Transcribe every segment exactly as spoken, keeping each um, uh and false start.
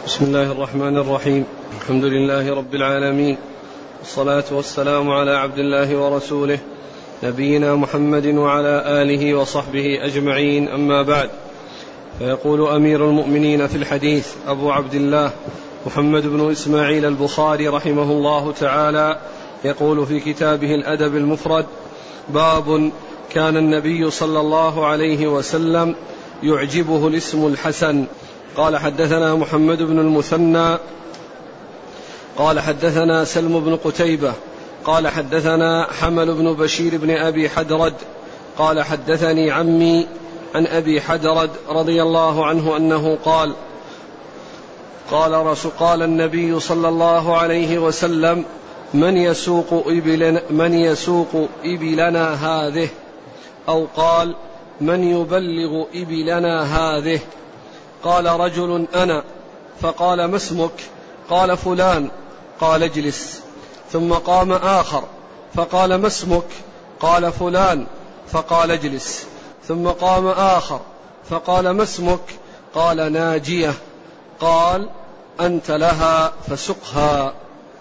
بسم الله الرحمن الرحيم. الحمد لله رب العالمين، والصلاة والسلام على عبد الله ورسوله نبينا محمد وعلى آله وصحبه أجمعين، أما بعد. فيقول أمير المؤمنين في الحديث أبو عبد الله محمد بن إسماعيل البخاري رحمه الله تعالى، يقول في كتابه الأدب المفرد: باب كان النبي صلى الله عليه وسلم يعجبه الاسم الحسن. قال حدثنا محمد بن المثنى قال حدثنا سلم بن قتيبة قال حدثنا حمل بن بشير بن أبي حدرد قال حدثني عمي عن أبي حدرد رضي الله عنه أنه قال قال رسول قال النبي صلى الله عليه وسلم: من يسوق إبلنا, من يسوق إبلنا هذه، أو قال: من يبلغ إبلنا هذه؟ قال رجل: أنا. فقال: ما اسمك؟ قال: فلان. قال: اجلس. ثم قام آخر فقال: ما اسمك؟ قال: فلان. فقال: اجلس. ثم قام آخر فقال: ما اسمك؟ قال: ناجية. قال: أنت لها فسقها.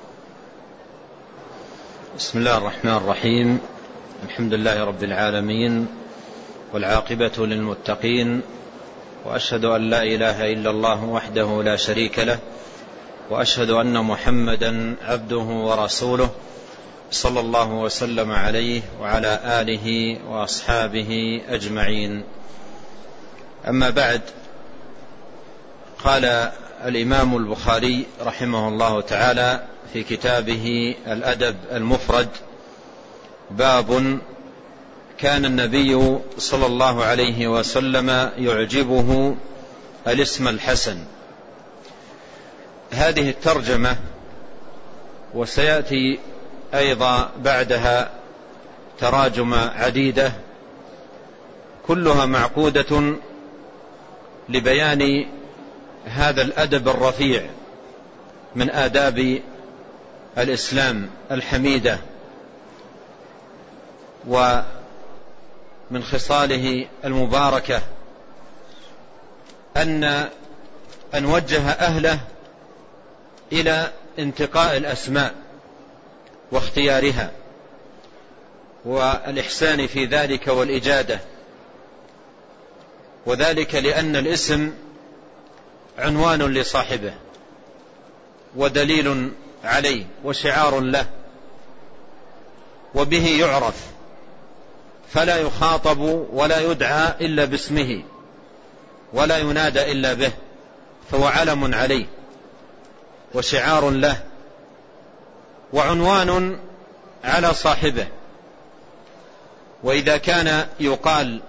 بسم الله الرحمن الرحيم. الحمد لله رب العالمين، والعاقبة للمتقين، وأشهد أن لا إله إلا الله وحده لا شريك له، وأشهد أن محمدا عبده ورسوله، صلى الله وسلم عليه وعلى آله وأصحابه أجمعين. أما بعد، قال الإمام البخاري رحمه الله تعالى في كتابه الأدب المفرد: باب كان النبي صلى الله عليه وسلم يعجبه الاسم الحسن. هذه الترجمة وسيأتي أيضا بعدها تراجم عديدة كلها معقودة لبيان هذا الأدب الرفيع من آداب الإسلام الحميدة، ومن خصاله المباركة أن أن وجه أهله إلى انتقاء الأسماء واختيارها والإحسان في ذلك والإجادة، وذلك لأن الاسم عنوان لصاحبه ودليل عليه وشعار له، وبه يعرف، فلا يخاطب ولا يدعى إلا باسمه، ولا ينادى إلا به، فهو علم عليه وشعار له وعنوان على صاحبه. وإذا كان يقال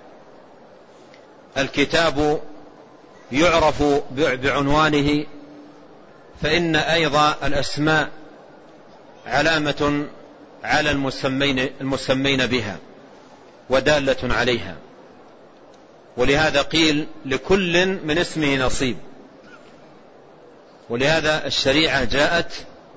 الكتاب يعرف بعنوانه، فإن أيضا الأسماء علامة على المسمين, المسمين بها ودالة عليها، ولهذا قيل لكل من اسمه نصيب. ولهذا الشريعة جاءت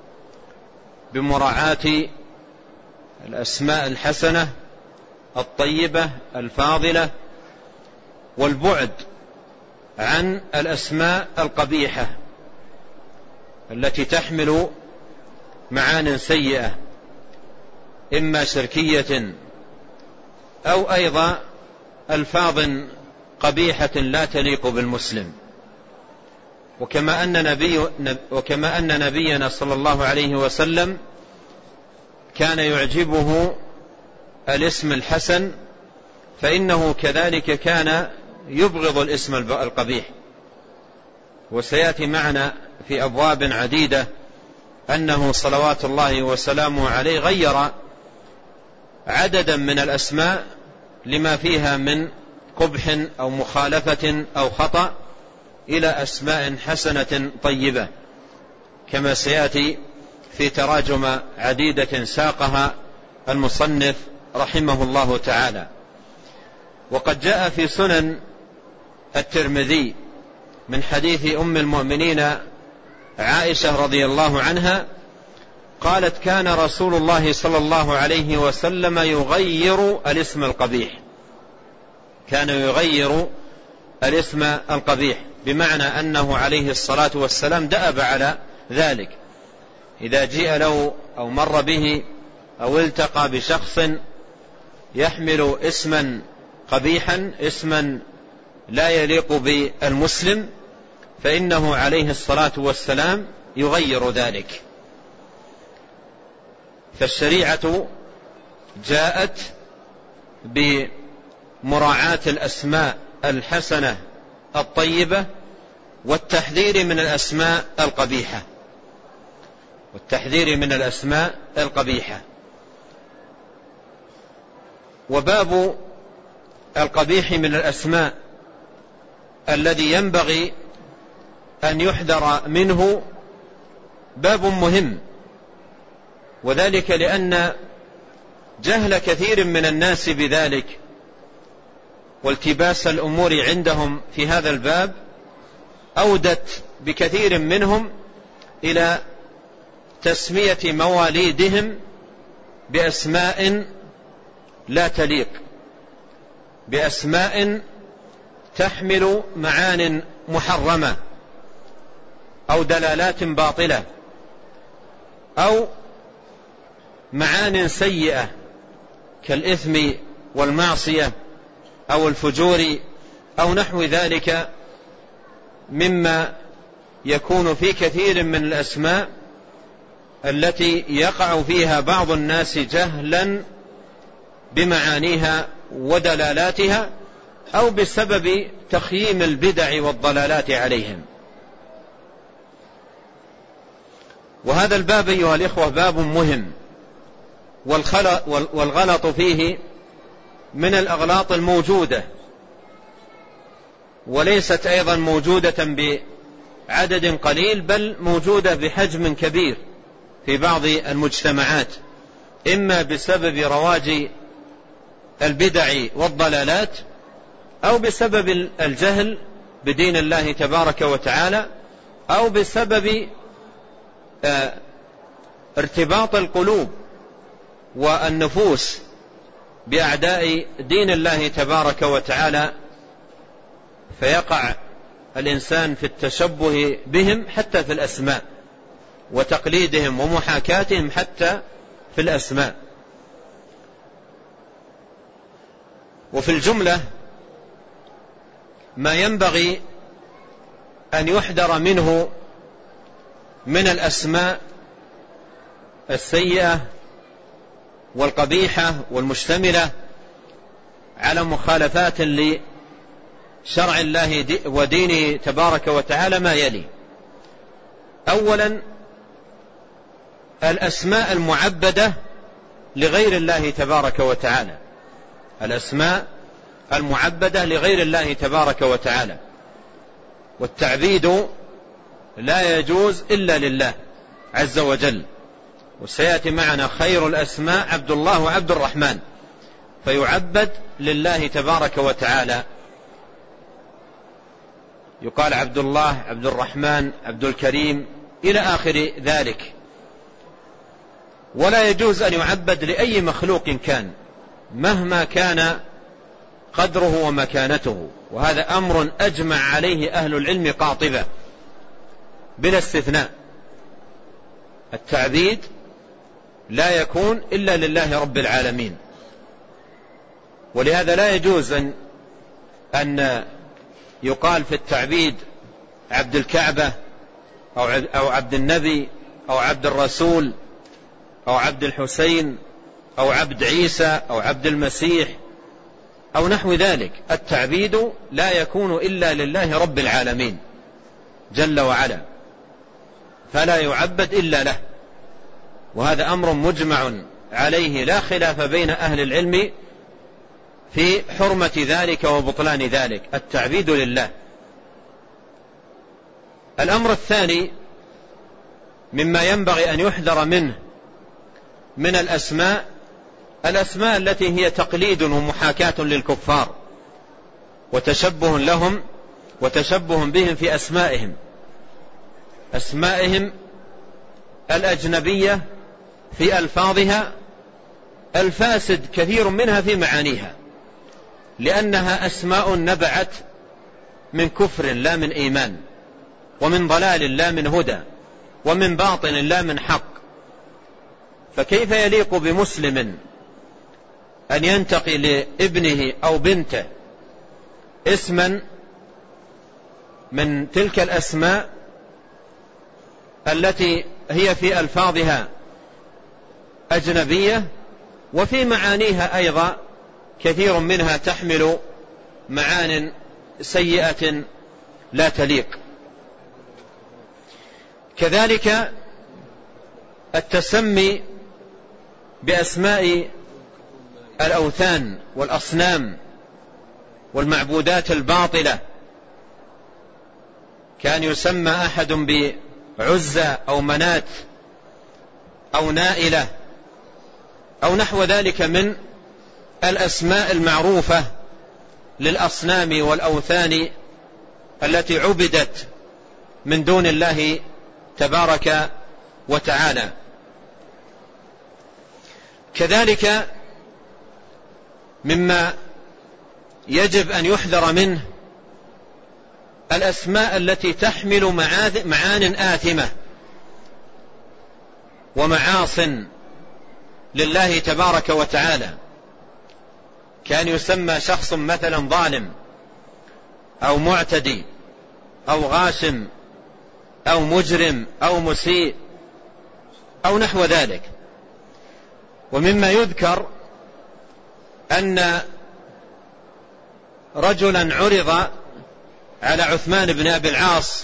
بمراعاة الأسماء الحسنة الطيبة الفاضلة، والبعد عن الأسماء القبيحة التي تحمل معان سيئة، إما شركية أو أيضا ألفاظ قبيحة لا تليق بالمسلم. وكما أن, نبي وكما أن نبينا صلى الله عليه وسلم كان يعجبه الاسم الحسن، فإنه كذلك كان يبغض الاسم القبيح. وسيأتي معنا في أبواب عديدة أنه صلوات الله وسلامه عليه غير عددا من الأسماء لما فيها من قبح أو مخالفة أو خطأ إلى أسماء حسنة طيبة، كما سيأتي في تراجم عديدة ساقها المصنف رحمه الله تعالى. وقد جاء في سنن الترمذي من حديث أم المؤمنين عائشة رضي الله عنها قالت: كان رسول الله صلى الله عليه وسلم يغير الاسم القبيح، كان يغير الاسم القبيح. بمعنى أنه عليه الصلاة والسلام دأب على ذلك. إذا جيء له أو مر به أو التقى بشخص يحمل اسما قبيحا، اسما لا يليق بالمسلم، فإنه عليه الصلاة والسلام يغير ذلك. فالشريعة جاءت بمراعاة الأسماء الحسنة الطيبة والتحذير من الأسماء القبيحة والتحذير من الأسماء القبيحة. وباب القبيح من الأسماء الذي ينبغي أن يحذر منه باب مهم، وذلك لأن جهل كثير من الناس بذلك والتباس الأمور عندهم في هذا الباب أودت بكثير منهم إلى تسمية مواليدهم بأسماء لا تليق، بأسماء تحمل معان محرمة أو دلالات باطلة أو معان سيئة كالإثم والمعصية أو الفجور أو نحو ذلك مما يكون في كثير من الأسماء التي يقع فيها بعض الناس جهلا بمعانيها ودلالاتها أو بسبب تخييم البدع والضلالات عليهم. وهذا الباب أيها الإخوة باب مهم، والغلط فيه من الأغلاط الموجودة، وليست أيضا موجودة بعدد قليل، بل موجودة بحجم كبير في بعض المجتمعات، إما بسبب رواج البدع والضلالات أو بسبب الجهل بدين الله تبارك وتعالى أو بسبب ارتباط القلوب والنفوس بأعداء دين الله تبارك وتعالى، فيقع الإنسان في التشبه بهم حتى في الأسماء وتقليدهم ومحاكاتهم حتى في الأسماء. وفي الجملة ما ينبغي أن يحذر منه من الأسماء السيئة والقبيحة والمشتملة على مخالفات لشرع الله ودينه تبارك وتعالى ما يلي: أولا الأسماء المعبدة لغير الله تبارك وتعالى، الأسماء المعبدة لغير الله تبارك وتعالى، والتعبيد لا يجوز إلا لله عز وجل. وسيأتي معنا خير الأسماء عبد الله وعبد الرحمن، فيعبد لله تبارك وتعالى، يقال عبد الله، عبد الرحمن، عبد الكريم إلى آخر ذلك. ولا يجوز أن يعبد لأي مخلوق كان مهما كان قدره ومكانته، وهذا أمر أجمع عليه أهل العلم قاطبة بلا استثناء. التعبيد لا يكون إلا لله رب العالمين، ولهذا لا يجوز أن, أن يقال في التعبيد عبد الكعبة أو عبد النبي أو عبد الرسول أو عبد الحسين أو عبد عيسى أو عبد المسيح أو نحو ذلك. التعبيد لا يكون إلا لله رب العالمين جل وعلا، فلا يعبد إلا له، وهذا أمر مجمع عليه لا خلاف بين أهل العلم في حرمة ذلك وبطلان ذلك، التعبيد لله. الأمر الثاني مما ينبغي أن يحذر منه من الأسماء، الأسماء التي هي تقليد ومحاكاة للكفار وتشبه لهم وتشبه بهم في أسمائهم أسمائهم الأجنبية في ألفاظها الفاسد كثير منها في معانيها، لأنها أسماء نبعت من كفر لا من إيمان، ومن ضلال لا من هدى، ومن باطل لا من حق. فكيف يليق بمسلم أن ينتقي لابنه أو بنته اسما من تلك الأسماء التي هي في ألفاظها أجنبية، وفي معانيها أيضا كثير منها تحمل معان سيئة لا تليق. كذلك التسمي بأسماء الأوثان والأصنام والمعبودات الباطلة، كان يسمى أحد بعزة أو منات أو نائلة أو نحو ذلك من الأسماء المعروفة للأصنام والأوثان التي عبدت من دون الله تبارك وتعالى. كذلك مما يجب أن يحذر منه الأسماء التي تحمل معان آثمة ومعاص لله تبارك وتعالى. كان يسمى شخص مثلا ظالم أو معتدي أو غاشم أو مجرم أو مسيء أو نحو ذلك. ومما يذكر أن رجلا عرض على عثمان بن أبي العاص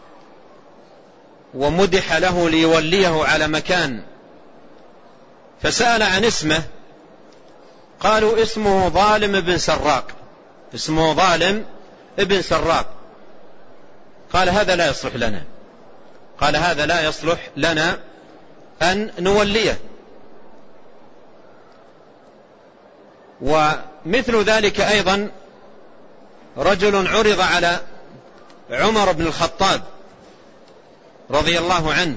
ومدح له ليوليه على مكان، فسأل عن اسمه، قالوا اسمه ظالم بن سراق، اسمه ظالم ابن سراق. قال هذا لا يصلح لنا، قال هذا لا يصلح لنا أن نوليه. ومثل ذلك أيضا رجل عرض على عمر بن الخطاب رضي الله عنه،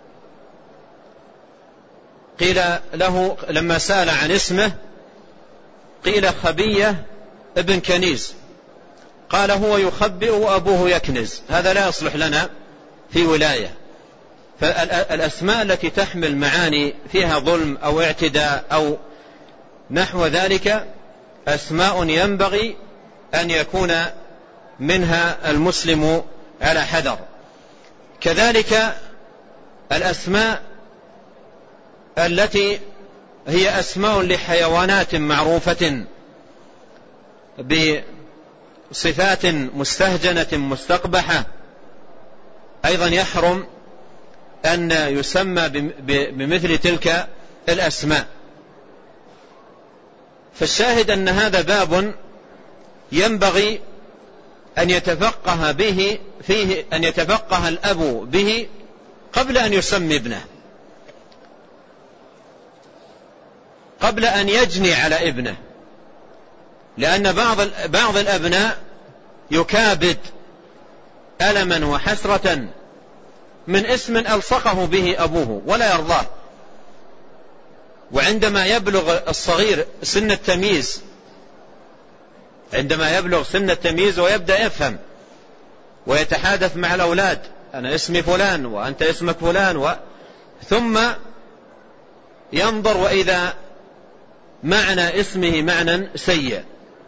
قيل له لما سأل عن اسمه قيل خبية ابن كنيز، قال هو يخبئ وأبوه يكنز، هذا لا يصلح لنا في ولاية. فالأسماء التي تحمل معاني فيها ظلم أو اعتداء أو نحو ذلك أسماء ينبغي أن يكون منها المسلم على حذر. كذلك الأسماء التي هي أسماء لحيوانات معروفة بصفات مستهجنة مستقبحة أيضا يحرم أن يسمى بمثل تلك الأسماء. فالشاهد أن هذا باب ينبغي أن يتفقه به فيه أن يتفقه الأب به قبل أن يسمي ابنه، قبل أن يجني على ابنه، لأن بعض بعض الأبناء يكابد ألما وحسرة من اسم ألصقه به أبوه ولا يرضاه، وعندما يبلغ الصغير سن التمييز عندما يبلغ سن التمييز ويبدأ يفهم ويتحادث مع الأولاد، أنا اسمي فلان وأنت اسمك فلان و... ثم ينظر وإذا معنى اسمه معنى سيء،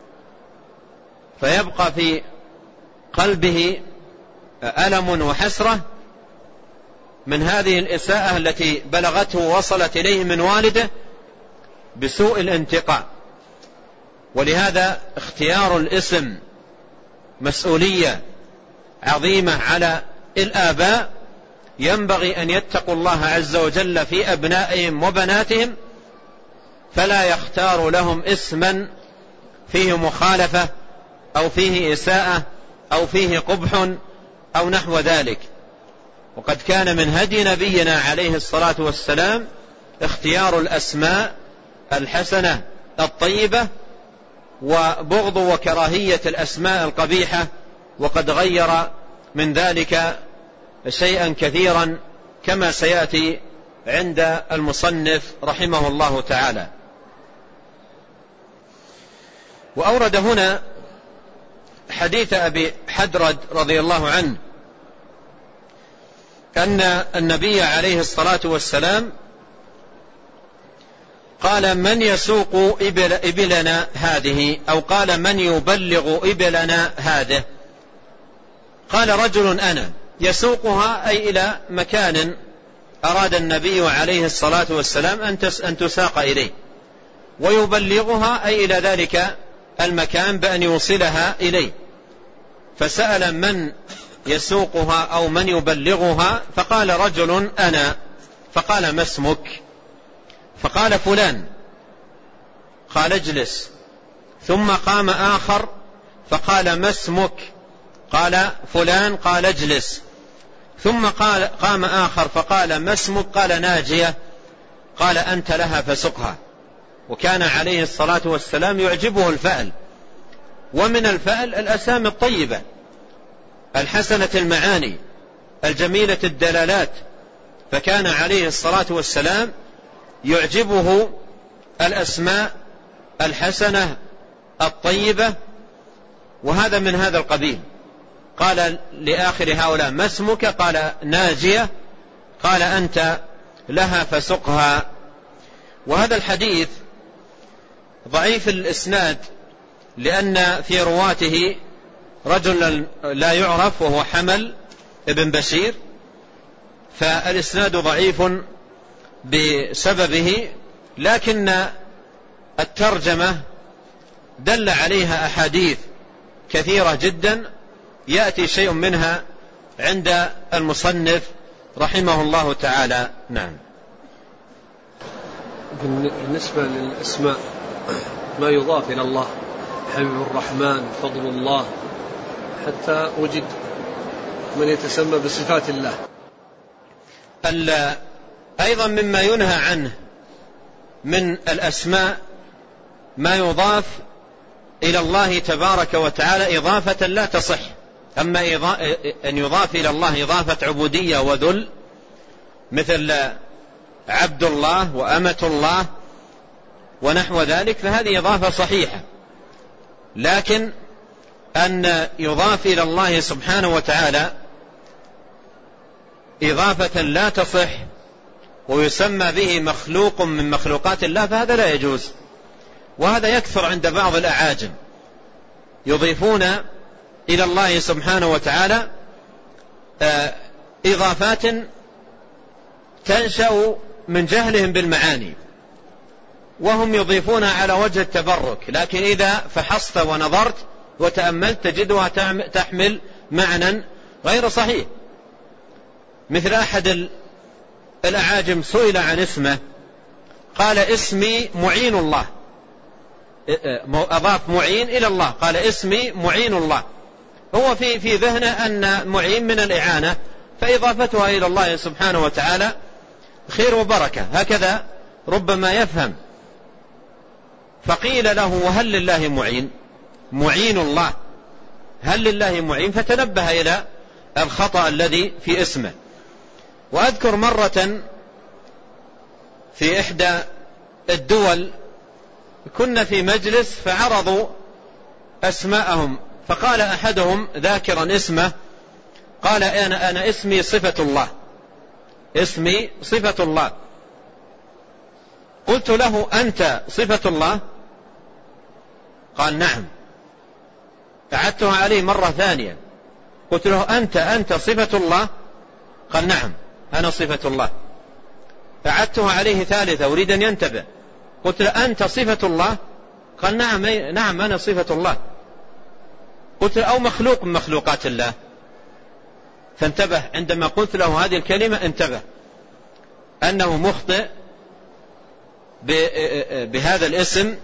فيبقى في قلبه ألم وحسرة من هذه الإساءة التي بلغته ووصلت إليه من والده بسوء الانتقاء. ولهذا اختيار الاسم مسؤولية عظيمة على الآباء، ينبغي أن يتقوا الله عز وجل في أبنائهم وبناتهم، فلا يختار لهم اسما فيه مخالفة أو فيه إساءة أو فيه قبح أو نحو ذلك. وقد كان من هدي نبينا عليه الصلاة والسلام اختيار الأسماء الحسنة الطيبة وبغض وكراهية الأسماء القبيحة، وقد غير من ذلك شيئا كثيرا كما سيأتي عند المصنف رحمه الله تعالى. وأورد هنا حديث أبي حدرد رضي الله عنه أن النبي عليه الصلاة والسلام قال: من يسوق إبل إبلنا هذه؟ أو قال: من يبلغ إبلنا هذه؟ قال رجل: أنا. يسوقها أي إلى مكان أراد النبي عليه الصلاة والسلام أن تساق إليه، ويبلغها أي إلى ذلك المكان بأن يوصلها إليه. فسأل: من يسوقها أو من يبلغها؟ فقال رجل: أنا. فقال: ما اسمك؟ فقال: فلان. قال: اجلس. ثم قام آخر فقال: ما اسمك؟ قال: فلان. قال: اجلس. ثم قال قام آخر فقال: ما اسمك؟ قال: ناجية. قال: أنت لها فسقها. وكان عليه الصلاة والسلام يعجبه الفأل، ومن الفأل الأسامي الطيبة الحسنة المعاني الجميلة الدلالات، فكان عليه الصلاة والسلام يعجبه الأسماء الحسنة الطيبة، وهذا من هذا القبيل. قال لآخر هؤلاء: ما اسمك؟ قال: ناجية. قال: أنت لها فسقها. وهذا الحديث ضعيف الإسناد، لأن في رواته رجل لا يعرف وهو حمل ابن بشير، فالإسناد ضعيف بسببه، لكن الترجمة دل عليها أحاديث كثيرة جدا يأتي شيء منها عند المصنف رحمه الله تعالى. نعم. بالنسبة للأسماء ما يضاف إلى الله: حبيب الرحمن، فضل الله، حتى وجد من يتسمى بصفات الله. أيضا مما ينهى عنه من الأسماء ما يضاف إلى الله تبارك وتعالى إضافة لا تصح. أما أن يضاف إلى الله إضافة عبودية وذل، مثل عبد الله وأمة الله ونحو ذلك، فهذه إضافة صحيحة. لكن أن يضاف إلى الله سبحانه وتعالى إضافة لا تصح ويسمى به مخلوق من مخلوقات الله، فهذا لا يجوز. وهذا يكثر عند بعض الأعاجم، يضيفون إلى الله سبحانه وتعالى إضافات تنشأ من جهلهم بالمعاني، وهم يضيفونها على وجه التبرك، لكن إذا فحصت ونظرت وتأملت تجدها تحمل معنى غير صحيح. مثل أحد الأعاجم سئل عن اسمه قال: اسمي معين الله. أضاف معين إلى الله، قال: اسمي معين الله. هو في في ذهنه أن معين من الإعانة، فإضافتها إلى الله سبحانه وتعالى خير وبركة، هكذا ربما يفهم. فقيل له: وهل لله معين؟ معين الله، هل لله معين؟ فتنبه إلى الخطأ الذي في اسمه. وأذكر مرة في إحدى الدول كنا في مجلس فعرضوا أسماءهم، فقال أحدهم ذاكرا اسمه، قال: أنا, أنا اسمي صفة الله، اسمي صفة الله. قلت له: أنت صفة الله؟ قال: نعم. أعدتها عليه مرة ثانية، قلت له: أنت أنت صفة الله؟ قال: نعم أنا صفة الله. أعدتها عليه ثالثة أريد أن ينتبه، قلت له: أنت صفة الله؟ قال: نعم نعم أنا صفة الله. قلت له: أو مخلوق من مخلوقات الله؟ فانتبه عندما قلت له هذه الكلمة، انتبه أنه مخطئ بهذا الاسم.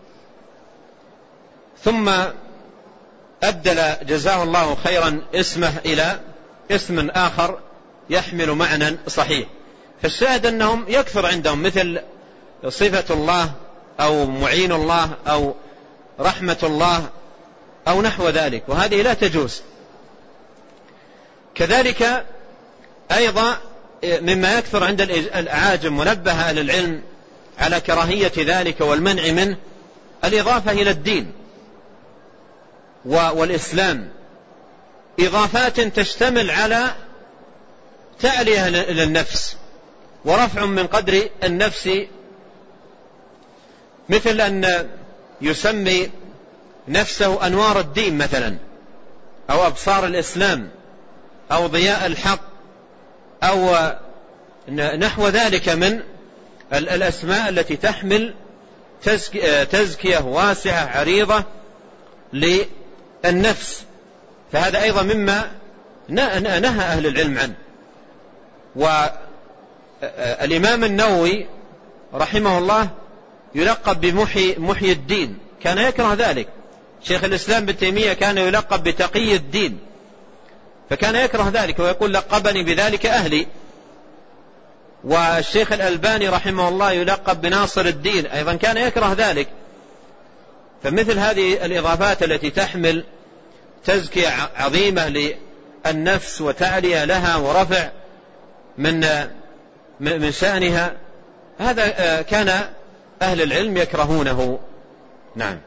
ثم أبدل جزاه الله خيرا اسمه إلى اسم آخر يحمل معنى صحيح. فالشاهد أنهم يكثر عندهم مثل صفة الله أو معين الله أو رحمة الله أو نحو ذلك، وهذه لا تجوز. كذلك أيضا مما يكثر عند الأعاجم، منبه أهل العلم على كراهية ذلك والمنع منه، الإضافة إلى الدين والإسلام إضافات تشتمل على تعلية للنفس ورفع من قدر النفس، مثل أن يسمي نفسه أنوار الدين مثلا، أو أبصار الإسلام، أو ضياء الحق، أو نحو ذلك من الأسماء التي تحمل تزكية واسعة عريضة للنفس. فهذا أيضا مما نهى أهل العلم عنه. والإمام النووي رحمه الله يلقب بمحي محي الدين، كان يكره ذلك. شيخ الإسلام ابن تيمية كان يلقب بتقي الدين، فكان يكره ذلك ويقول لقبني بذلك أهلي. والشيخ الألباني رحمه الله يلقب بناصر الدين، أيضا كان يكره ذلك. فمثل هذه الإضافات التي تحمل تزكية عظيمة للنفس وتعلية لها ورفع من من شأنها، هذا كان أهل العلم يكرهونه. نعم.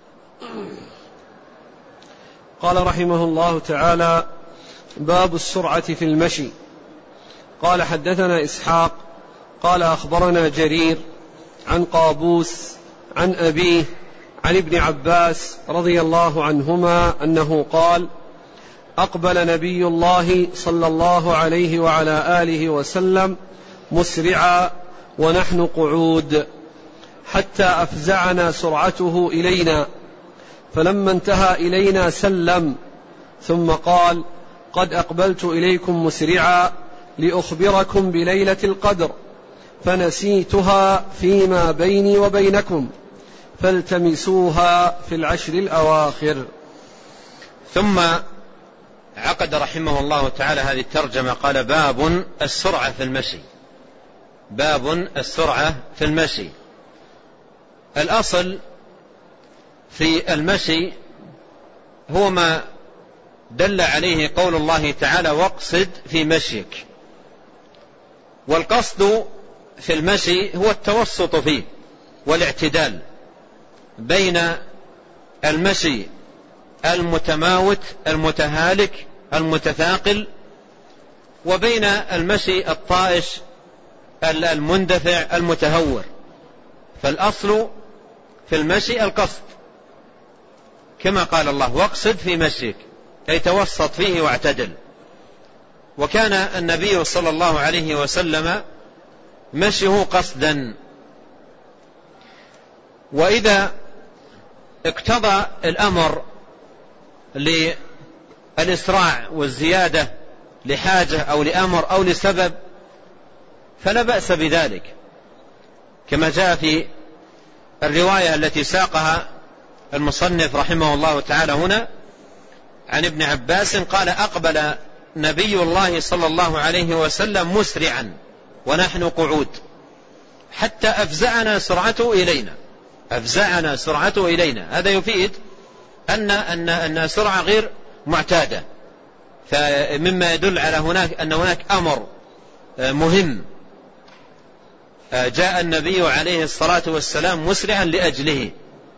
قال رحمه الله تعالى: باب السرعة في المشي. قال: حدثنا إسحاق قال أخبرنا جرير عن قابوس عن أبيه عن ابن عباس رضي الله عنهما أنه قال: أقبل نبي الله صلى الله عليه وعلى آله وسلم مسرعا ونحن قعود، حتى أفزعنا سرعته إلينا، فلما انتهى إلينا سلم، ثم قال: قد أقبلت إليكم مسرعا لأخبركم بليلة القدر، فنسيتها فيما بيني وبينكم، فالتمسوها في العشر الأواخر. ثم عقد رحمه الله تعالى هذه الترجمة، قال: باب السرعة في المشي. باب السرعة في المشي. الأصل في المشي هو ما دل عليه قول الله تعالى: واقصد في مشيك. والقصد في المشي هو التوسط فيه والاعتدال بين المشي المتماوت المتهالك المتثاقل وبين المشي الطائش المندفع المتهور. فالأصل في المشي القصد، كما قال الله: واقصد في مشيك، أي توسط فيه واعتدل. وكان النبي صلى الله عليه وسلم مشيه قصدا. وإذا اقتضى الأمر للإسراع والزيادة لحاجة أو لأمر أو لسبب فلا بأس بذلك، كما جاء في الرواية التي ساقها المصنف رحمه الله تعالى هنا عن ابن عباس قال: أقبل نبي الله صلى الله عليه وسلم مسرعا ونحن قعود، حتى أفزعنا سرعته إلينا. أفزعنا سرعته إلينا، هذا يفيد أن أن أن سرعة غير معتادة، فمما يدل على هناك أن هناك أمر مهم جاء النبي عليه الصلاة والسلام مسرعا لأجله.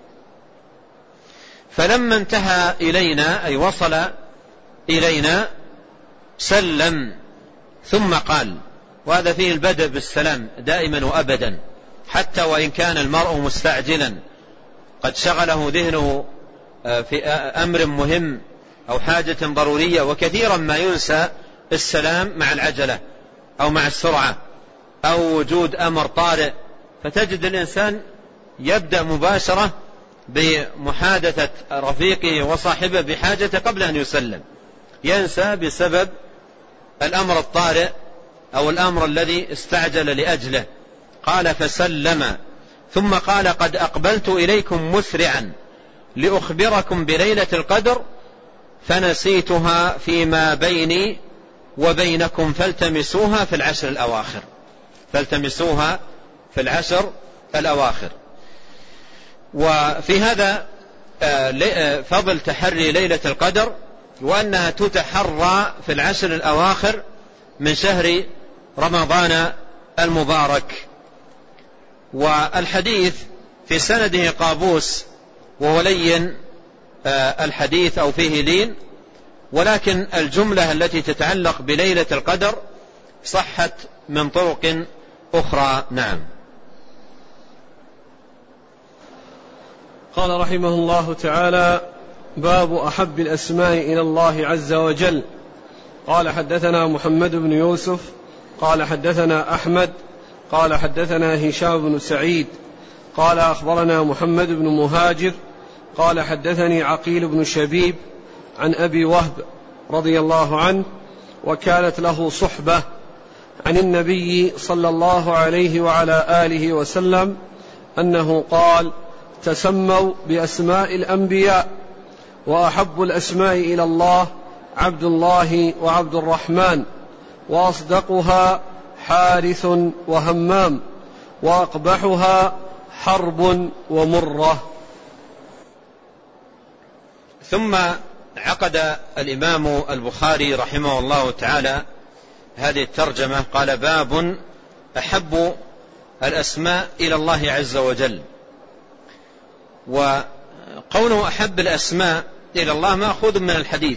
فلما انتهى إلينا أي وصل إلينا سلم ثم قال، وهذا فيه البدء بالسلام دائما وأبدا، حتى وإن كان المرء مستعجلا قد شغله ذهنه في أمر مهم أو حاجة ضرورية، وكثيرا ما ينسى السلام مع العجلة أو مع السرعة أو وجود أمر طارئ، فتجد الإنسان يبدأ مباشرة بمحادثة رفيقه وصاحبه بحاجة قبل أن يسلم، ينسى بسبب الأمر الطارئ أو الأمر الذي استعجل لأجله. قال: فسلم ثم قال: قد أقبلت إليكم مسرعا لأخبركم بليلة القدر، فنسيتها فيما بيني وبينكم، فالتمسوها في العشر الأواخر. فالتمسوها في العشر الأواخر. وفي هذا فضل تحري ليلة القدر، وأنها تتحرى في العشر الأواخر من شهر رمضان المبارك. والحديث في سنده قابوس وهو لين الحديث أو فيه لين، ولكن الجملة التي تتعلق بليلة القدر صحت من طرق أخرى. نعم. قال رحمه الله تعالى: باب أحب الأسماء إلى الله عز وجل. قال: حدثنا محمد بن يوسف قال حدثنا أحمد قال حدثنا هشام بن سعيد قال أخبرنا محمد بن مهاجر قال حدثني عقيل بن شبيب عن أبي وهب رضي الله عنه، وكانت له صحبة عن النبي صلى الله عليه وعلى آله وسلم أنه قال: تسموا بأسماء الأنبياء، وأحب الأسماء إلى الله عبد الله وعبد الرحمن، وأصدقها حارث وهمام، وأقبحها حرب ومرة. ثم عقد الإمام البخاري رحمه الله تعالى هذه الترجمة، قال: باب أحب الأسماء إلى الله عز وجل. وقوله أحب الأسماء إلى الله مأخوذ من الحديث،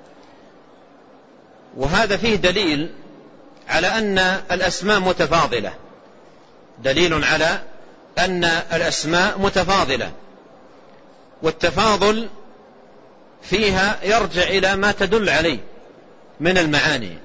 وهذا فيه دليل على أن الأسماء متفاضلة، دليل على أن الأسماء متفاضلة، والتفاضل فيها يرجع إلى ما تدل عليه من المعاني.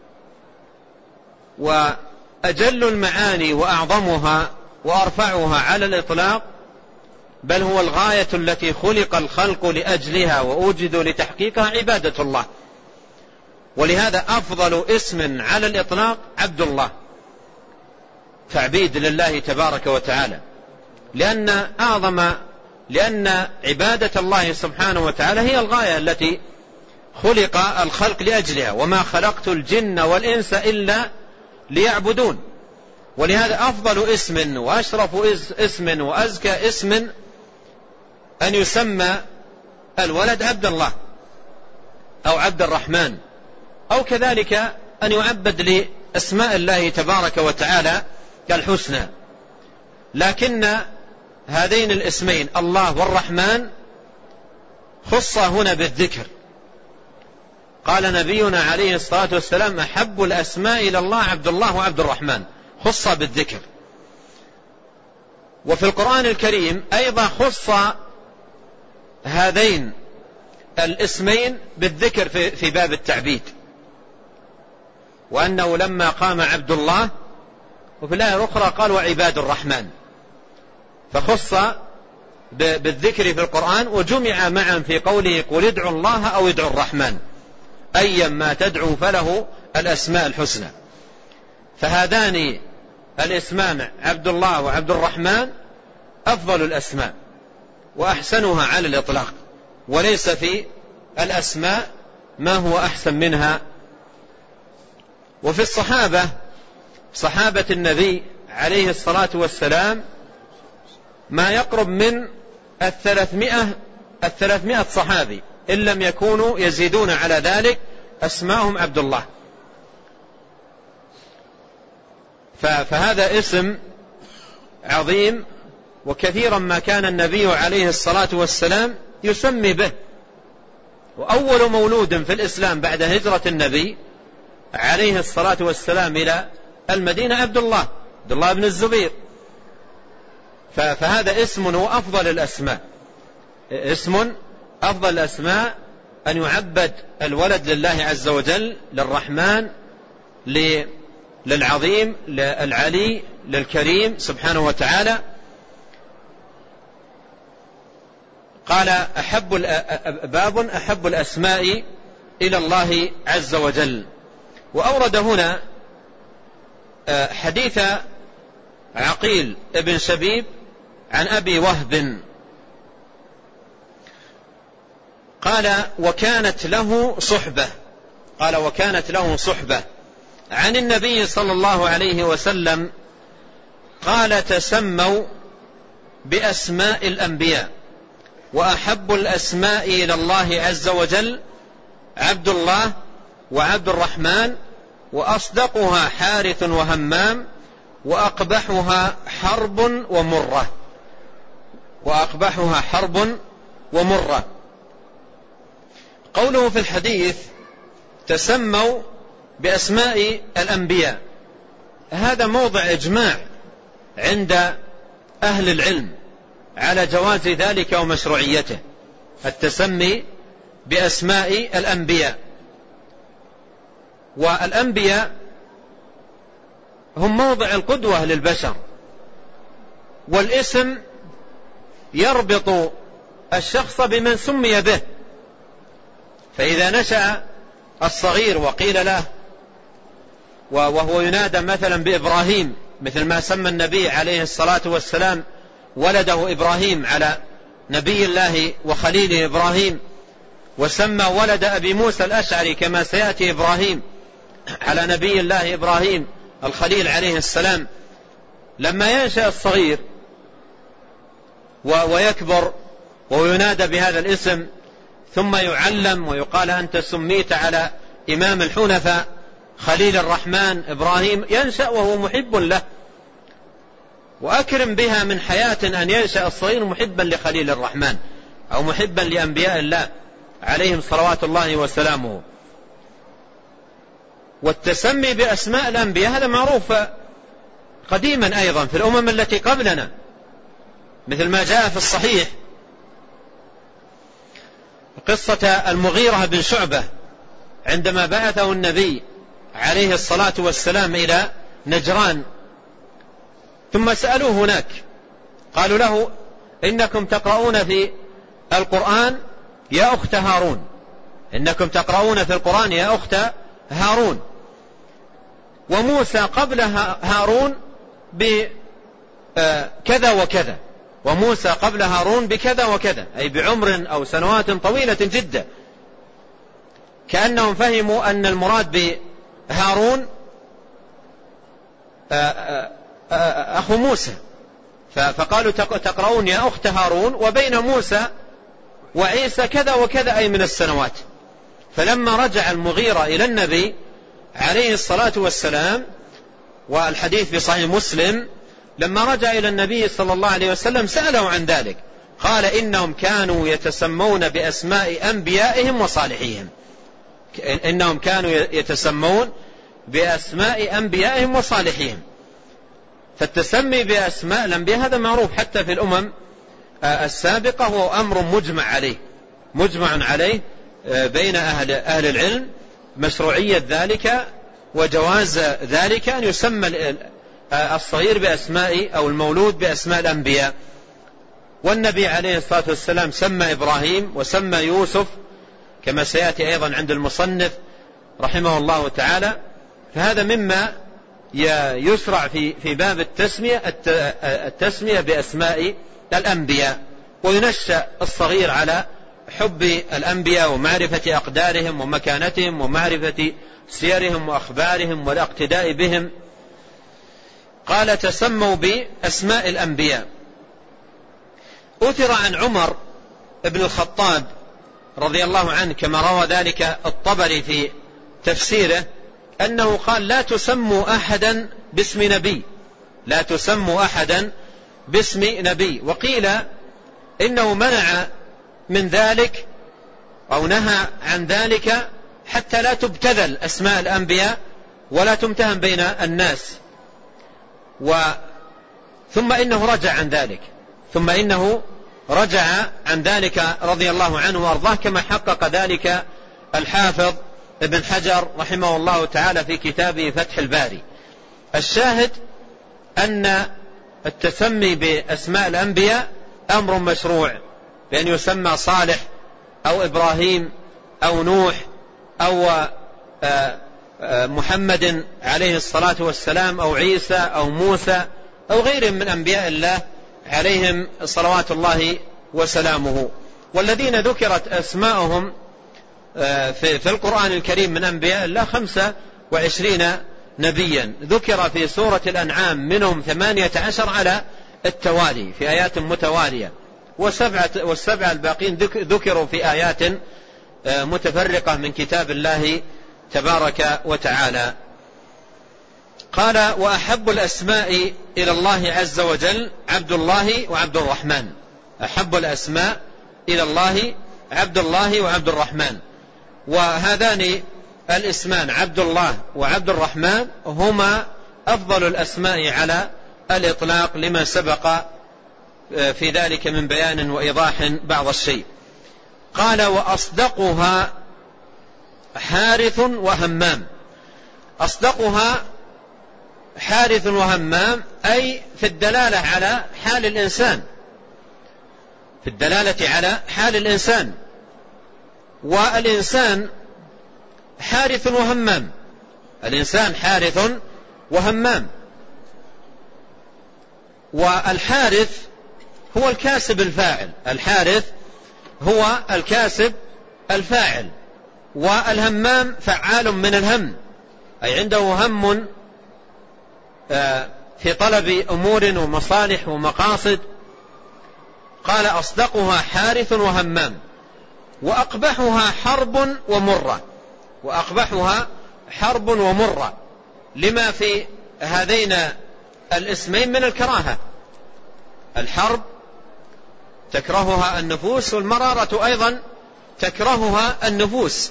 وأجل المعاني وأعظمها وأرفعها على الإطلاق، بل هو الغاية التي خلق الخلق لأجلها وأوجدوا لتحقيقها، عبادة الله. ولهذا أفضل اسم على الإطلاق عبد الله، تعبيد لله تبارك وتعالى، لأن أعظم لأن عبادة الله سبحانه وتعالى هي الغاية التي خلق الخلق لأجلها، وما خلقت الجن والإنس إلا ليعبدون. ولهذا أفضل اسم وأشرف اسم وأزكى اسم أن يسمى الولد عبد الله أو عبد الرحمن، أو كذلك أن يعبد لأسماء الله تبارك وتعالى كالحسنى. لكن هذين الاسمين الله والرحمن خص هنا بالذكر. قال نبينا عليه الصلاة والسلام: أحب الأسماء إلى الله عبد الله وعبد الرحمن، خص بالذكر. وفي القرآن الكريم أيضا خص هذين الاسمين بالذكر في باب التعبيد، وأنه لما قام عبد الله، وفي الآية الأخرى قال: وعباد الرحمن، فخص بالذكر في القرآن وجمع معا في قوله: قل ادعوا الله أو ادعوا الرحمن، أيا ما تدعو فله الأسماء الحسنى. فهذان الاسمان عبد الله وعبد الرحمن أفضل الأسماء وأحسنها على الإطلاق، وليس في الأسماء ما هو أحسن منها. وفي الصحابة، صحابة النبي عليه الصلاة والسلام، ما يقرب من الثلاثمائة الثلاثمائة صحابي، إن لم يكونوا يزيدون على ذلك، أسماءهم عبد الله. فهذا اسم عظيم، وكثيرا ما كان النبي عليه الصلاة والسلام يسمي به. وأول مولود في الإسلام بعد هجرة النبي عليه الصلاة والسلام إلى المدينة عبد الله عبد الله بن الزبير. فهذا اسم هو أفضل الأسماء، اسم أفضل الأسماء أن يعبد الولد لله عز وجل، للرحمن، للعظيم، للعلي، للكريم سبحانه وتعالى. قال: أحب باب أحب الأسماء إلى الله عز وجل. وأورد هنا حديث عقيل ابن شبيب عن أبي وهب قال: وكانت له صحبة قال وكانت له صحبة عن النبي صلى الله عليه وسلم قال: تسموا بأسماء الأنبياء، وأحب الأسماء إلى الله عز وجل عبد الله وعبد الرحمن، وأصدقها حارث وهمام، وأقبحها حرب ومرة وأقبحها حرب ومرة قوله في الحديث تسموا بأسماء الأنبياء، هذا موضع إجماع عند أهل العلم على جواز ذلك ومشروعيته، التسمي بأسماء الأنبياء. والأنبياء هم موضع القدوة للبشر، والاسم يربط الشخص بمن سمي به، فإذا نشأ الصغير وقيل له وهو ينادى مثلا بإبراهيم، مثل ما سمى النبي عليه الصلاة والسلام ولده إبراهيم على نبي الله وخليله إبراهيم، وسمى ولد أبي موسى الأشعري كما سيأتي إبراهيم على نبي الله إبراهيم الخليل عليه السلام. لما ينشأ الصغير ويكبر وينادى بهذا الاسم ثم يعلم ويقال أنت سميت على إمام الحنفاء خليل الرحمن إبراهيم، ينشأ وهو محب له، وأكرم بها من حياة أن ينشأ الصغير محبا لخليل الرحمن أو محبا لأنبياء الله عليهم صلوات الله وسلامه. والتسمي بأسماء الأنبياء هذا معروف قديما أيضا في الأمم التي قبلنا، مثل ما جاء في الصحيح قصة المغيرة بن شعبة عندما بعثه النبي عليه الصلاة والسلام إلى نجران، ثم سألوه هناك قالوا له إنكم تقرؤون في القرآن يا أخت هارون، إنكم تقرؤون في القرآن يا أخت هارون، وموسى قبل هارون بكذا وكذا، وموسى قبل هارون بكذا وكذا، أي بعمر أو سنوات طويلة جدا، كأنهم فهموا أن المراد بهارون أخو موسى، فقالوا تقرؤون يا أخت هارون وبين موسى وعيسى كذا وكذا أي من السنوات. فلما رجع المغيرة إلى النبي عليه الصلاة والسلام، والحديث في صحيح مسلم، لما رجع إلى النبي صلى الله عليه وسلم سأله عن ذلك، قال إنهم كانوا يتسمون بأسماء أنبيائهم وصالحيهم، إنهم كانوا يتسمون بأسماء أنبيائهم وصالحيهم. فالتسمي بأسماء الأنبياء هذا معروف حتى في الأمم السابقة، هو أمر مجمع عليه مجمع عليه بين أهل, أهل العلم، مشروعية ذلك وجواز ذلك أن يسمى الصغير بأسماء أو المولود بأسماء الأنبياء. والنبي عليه الصلاة والسلام سمى إبراهيم وسمى يوسف كما سيأتي أيضا عند المصنف رحمه الله تعالى. فهذا مما يسرع في في باب التسمية التسمية بأسماء الأنبياء، وينشأ الصغير على حب الأنبياء ومعرفة أقدارهم ومكانتهم ومعرفة سيرهم وأخبارهم والاقتداء بهم. قال تسموا بأسماء الأنبياء. أثر عن عمر بن الخطاب رضي الله عنه كما روى ذلك الطبري في تفسيره أنه قال لا تسموا أحدا باسم نبي، لا تسموا أحدا باسم نبي. وقيل إنه منع من ذلك أو نهى عن ذلك حتى لا تبتذل أسماء الأنبياء ولا تمتهن بين الناس. و ثم إنه رجع عن ذلك ثم إنه رجع عن ذلك رضي الله عنه وأرضاه، كما حقق ذلك الحافظ ابن حجر رحمه الله تعالى في كتابه فتح الباري. الشاهد أن التسمي بأسماء الأنبياء أمر مشروع، بأن يسمى صالح أو إبراهيم أو نوح أو محمد عليه الصلاة والسلام أو عيسى أو موسى أو غيرهم من أنبياء الله عليهم صلوات الله وسلامه. والذين ذكرت أسماءهم في القرآن الكريم من أنبياء الله خمسة وعشرين نبيا، ذكر في سورة الأنعام منهم ثمانية عشر على التوالي في آيات متوالية، وسبعة والسبعة الباقين ذكروا في آيات متفرقة من كتاب الله تبارك وتعالى. قال وأحب الأسماء إلى الله عز وجل عبد الله وعبد الرحمن. أحب الأسماء إلى الله عبد الله وعبد الرحمن. وهذان الاسمان عبد الله وعبد الرحمن هما أفضل الأسماء على الإطلاق لما سبق في ذلك من بيان وإيضاح بعض الشيء. قال وأصدقها حارث وهمام. أصدقها حارث وهمام أي في الدلالة على حال الإنسان، في الدلالة على حال الإنسان، والإنسان حارث وهمام، الإنسان حارث وهمام. والحارث هو الكاسب الفاعل، الحارث هو الكاسب الفاعل، والهمام فعال من الهم، أي عنده هم في طلب أمور ومصالح ومقاصد. قال أصدقها حارث وهمام وأقبحها حرب ومرة، وأقبحها حرب ومرة لما في هذين الاسمين من الكراهة. الحرب تكرهها النفوس، والمرارة أيضا تكرهها النفوس.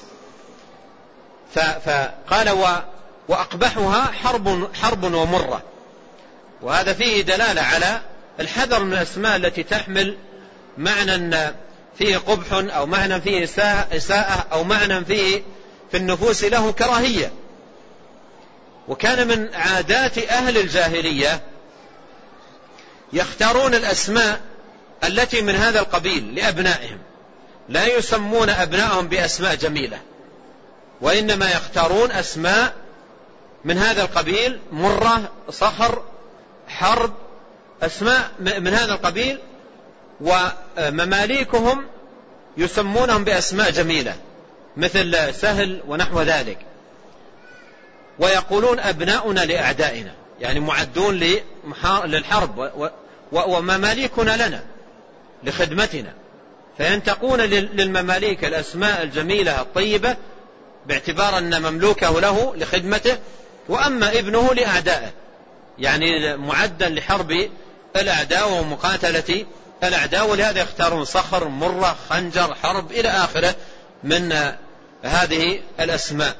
فقال وأقبحها حرب, حرب ومرة، وهذا فيه دلالة على الحذر من الأسماء التي تحمل معنى فيه قبح أو معنى فيه إساءة أو معنى فيه في النفوس له كراهية. وكان من عادات أهل الجاهلية يختارون الأسماء التي من هذا القبيل لأبنائهم، لا يسمون أبنائهم بأسماء جميلة، وإنما يختارون أسماء من هذا القبيل، مرة، صخر، حرب، أسماء من هذا القبيل. ومماليكهم يسمونهم بأسماء جميلة مثل سهل ونحو ذلك، ويقولون أبناؤنا لأعدائنا، يعني معدون للحرب، ومماليكنا لنا لخدمتنا، فينتقون للمماليك الأسماء الجميلة الطيبة باعتبار أن مملوكه له لخدمته، وأما ابنه لأعدائه، يعني معدا لحرب الأعداء ومقاتلة الأعداء، ولهذا يختارون صخر، مرة، خنجر، حرب إلى آخره من هذه الأسماء.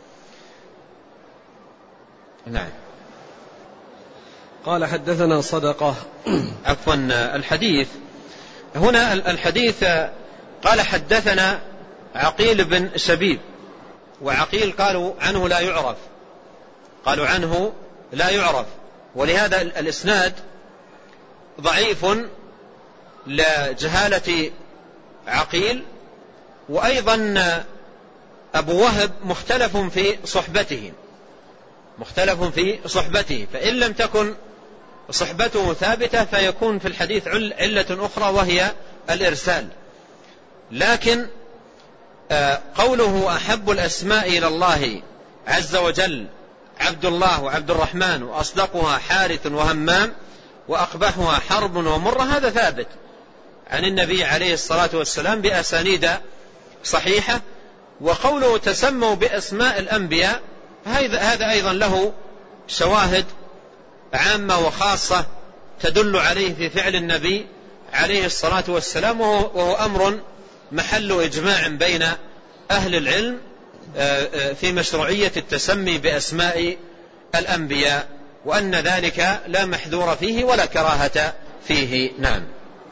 نعم. قال حدثنا صدقة. عفوا الحديث هنا، الحديث قال حدثنا عقيل بن شبيب، وعقيل قالوا عنه لا يعرف، قالوا عنه لا يعرف، ولهذا الإسناد ضعيف لجهالة عقيل. وأيضا أبو وهب مختلف في صحبته، مختلف في صحبته، فإن لم تكن صحبته ثابتة فيكون في الحديث علة أخرى وهي الإرسال. لكن قوله أحب الأسماء إلى الله عز وجل عبد الله وعبد الرحمن، وأصدقها حارث وهمام، وأقبحها حرب ومرة، هذا ثابت عن النبي عليه الصلاة والسلام بأسانيد صحيحة. وقوله تسموا بأسماء الأنبياء هذا أيضا له شواهد عامة وخاصة تدل عليه في فعل النبي عليه الصلاة والسلام، وهو أمر محل إجماع بين أهل العلم في مشروعية التسمي بأسماء الأنبياء، وأن ذلك لا محذور فيه ولا كراهة فيه. نعم.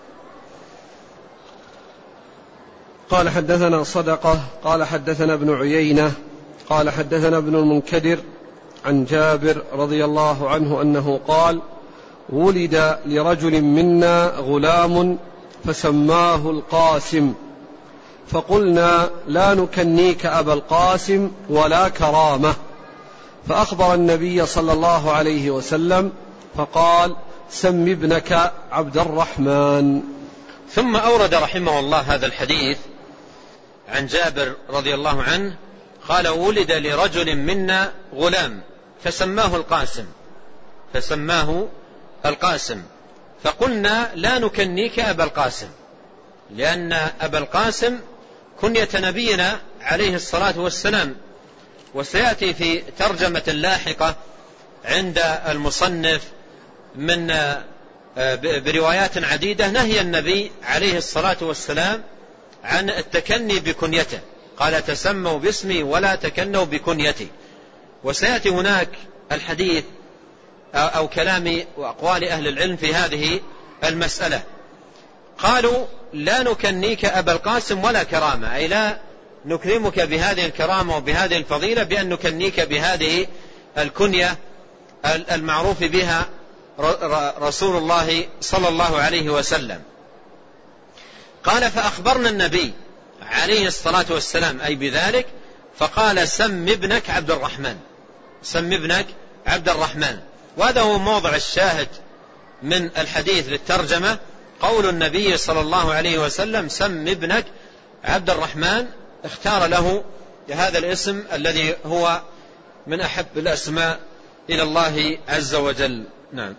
قال حدثنا صدقة قال حدثنا ابن عيينة قال حدثنا ابن المنكدر عن جابر رضي الله عنه أنه قال ولد لرجل منا غلام فسماه القاسم، فقلنا لا نكنيك أبا القاسم ولا كرامة، فأخبر النبي صلى الله عليه وسلم فقال سم ابنك عبد الرحمن. ثم أورد رحمه الله هذا الحديث عن جابر رضي الله عنه قال ولد لرجل منا غلام فسماه القاسم، فسماه القاسم، فقلنا لا نكنيك أبا القاسم، لأن أبا القاسم كنية نبينا عليه الصلاة والسلام، وسيأتي في ترجمة لاحقة عند المصنف من بروايات عديدة نهي النبي عليه الصلاة والسلام عن التكني بكنيته، قال تسموا باسمي ولا تكنوا بكنيتي. وسيأتي هناك الحديث أو كلام وأقوال أهل العلم في هذه المسألة. قالوا لا نكنيك أبا القاسم ولا كرامة، أي لا نكرمك بهذه الكرامة وبهذه الفضيلة بأن نكنيك بهذه الكنية المعروف بها رسول الله صلى الله عليه وسلم. قال فأخبرنا النبي عليه الصلاة والسلام أي بذلك، فقال سم ابنك عبد الرحمن، سم ابنك عبد الرحمن. وهذا هو موضع الشاهد من الحديث للترجمة، قول النبي صلى الله عليه وسلم سم ابنك عبد الرحمن، اختار له هذا الاسم الذي هو من أحب الأسماء إلى الله عز وجل. نعم.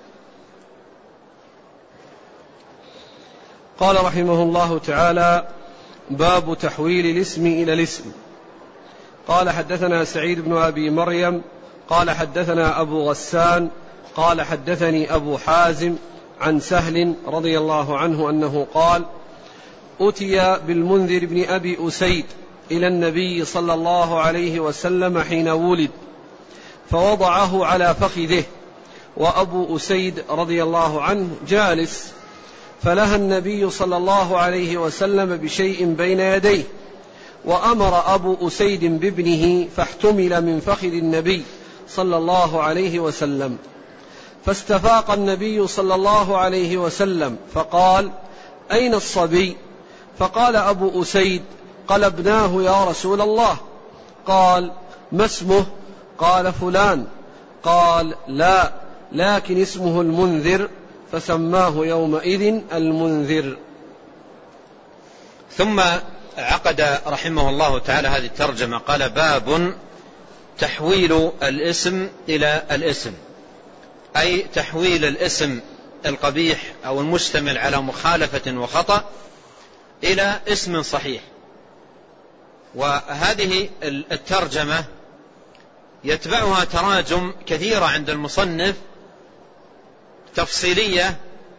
قال رحمه الله تعالى: باب تحويل الاسم إلى الاسم. قال حدثنا سعيد بن أبي مريم قال حدثنا أبو غسان قال حدثني أبو حازم عن سهل رضي الله عنه أنه قال: أتي بالمنذر بن أبي أسيد إلى النبي صلى الله عليه وسلم حين ولد، فوضعه على فخذه، وأبو أسيد رضي الله عنه جالس، فلهى النبي صلى الله عليه وسلم بشيء بين يديه، وأمر أبو أسيد بابنه فاحتمل من فخذ النبي صلى الله عليه وسلم، فاستفاق النبي صلى الله عليه وسلم فقال: أين الصبي؟ فقال أبو أسيد: قلبناه يا رسول الله. قال: ما اسمه؟ قال: فلان. قال: لا، لكن اسمه المنذر، فسماه يومئذ المنذر. ثم عقد رحمه الله تعالى هذه الترجمة، قال: باب تحويل الاسم إلى الاسم، أي تحويل الاسم القبيح أو المشتمل على مخالفة وخطأ إلى اسم صحيح. وهذه الترجمة يتبعها تراجم كثيرة عند المصنف تفصيلية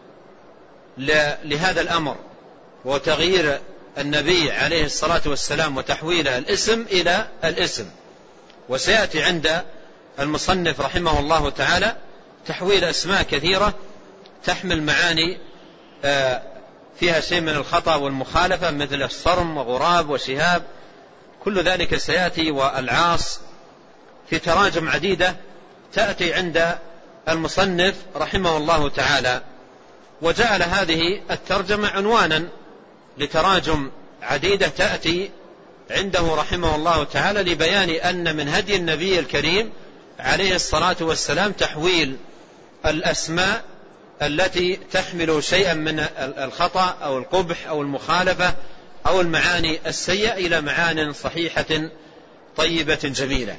لهذا الأمر، وتغيير النبي عليه الصلاة والسلام وتحويل الاسم إلى الاسم. وسيأتي عند المصنف رحمه الله تعالى تحويل أسماء كثيرة تحمل معاني فيها شيء من الخطأ والمخالفة، مثل الصرم وغراب وشهاب، كل ذلك سيأتي، والعاص، في تراجم عديدة تأتي عند المصنف رحمه الله تعالى. وجعل هذه الترجمة عنوانا لتراجم عديدة تأتي عنده رحمه الله تعالى، لبيان أن من هدي النبي الكريم عليه الصلاة والسلام تحويل الأسماء التي تحمل شيئا من الخطأ أو القبح أو المخالفة أو المعاني السيئة إلى معان صحيحة طيبة جميلة.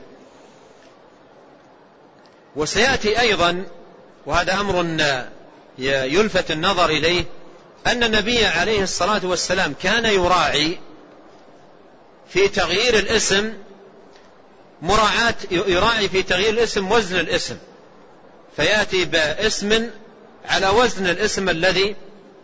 وسيأتي أيضا، وهذا أمر يلفت النظر إليه، أن النبي عليه الصلاة والسلام كان يراعي في تغيير الاسم مراعاة يراعي في تغيير الاسم وزن الاسم، فيأتي باسم على وزن الاسم الذي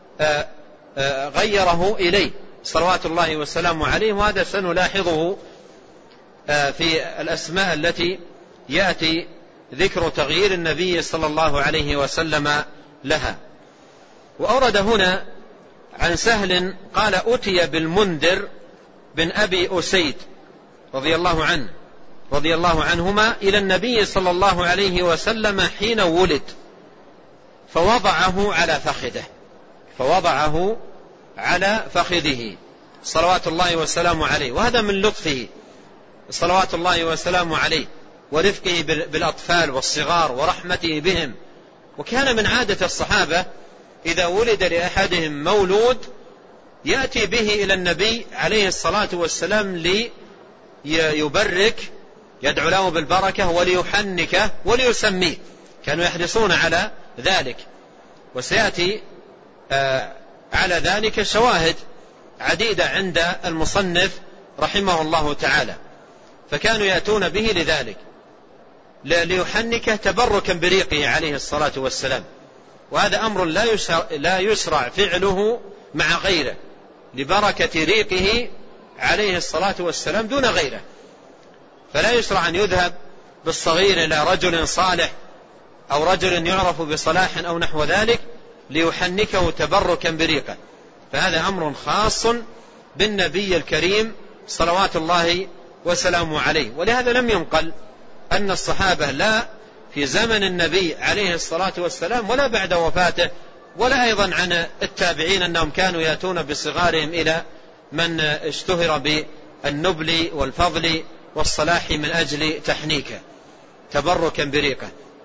غيره إليه صلوات الله والسلام عليه. وهذا سنلاحظه في الأسماء التي يأتي ذكر تغيير النبي صلى الله عليه وسلم لها. وأورد هنا عن سهل قال: أتي بالمنذر بن أبي أسيد رضي الله عنه رضي الله عنهما إلى النبي صلى الله عليه وسلم حين ولد، فوضعه على فخذه فوضعه على فخذه صلوات الله والسلام عليه. وهذا من لطفه صلوات الله والسلام عليه ورفقه بالأطفال والصغار ورحمته بهم. وكان من عادة الصحابة إذا ولد لأحدهم مولود يأتي به إلى النبي عليه الصلاة والسلام ليبرك، يدعو له بالبركة وليحنكه وليسميه، كانوا يحرصون على ذلك. وسيأتي آه على ذلك شواهد عديدة عند المصنف رحمه الله تعالى، فكانوا يأتون به لذلك ليحنكه تبركا بريقه عليه الصلاة والسلام. وهذا أمر لا يسرع, لا يسرع فعله مع غيره لبركة ريقه عليه الصلاة والسلام دون غيره. فلا يشرع أن يذهب بالصغير إلى رجل صالح أو رجل يعرف بصلاح أو نحو ذلك ليحنكه تبركا بريقه، فهذا أمر خاص بالنبي الكريم صلوات الله وسلامه عليه. ولهذا لم ينقل أن الصحابة لا في زمن النبي عليه الصلاة والسلام ولا بعد وفاته ولا أيضا عن التابعين أنهم كانوا يأتون بصغارهم إلى من اشتهر بالنبل والفضل والصلاح من أجل تحنيكه تبركا بريقه.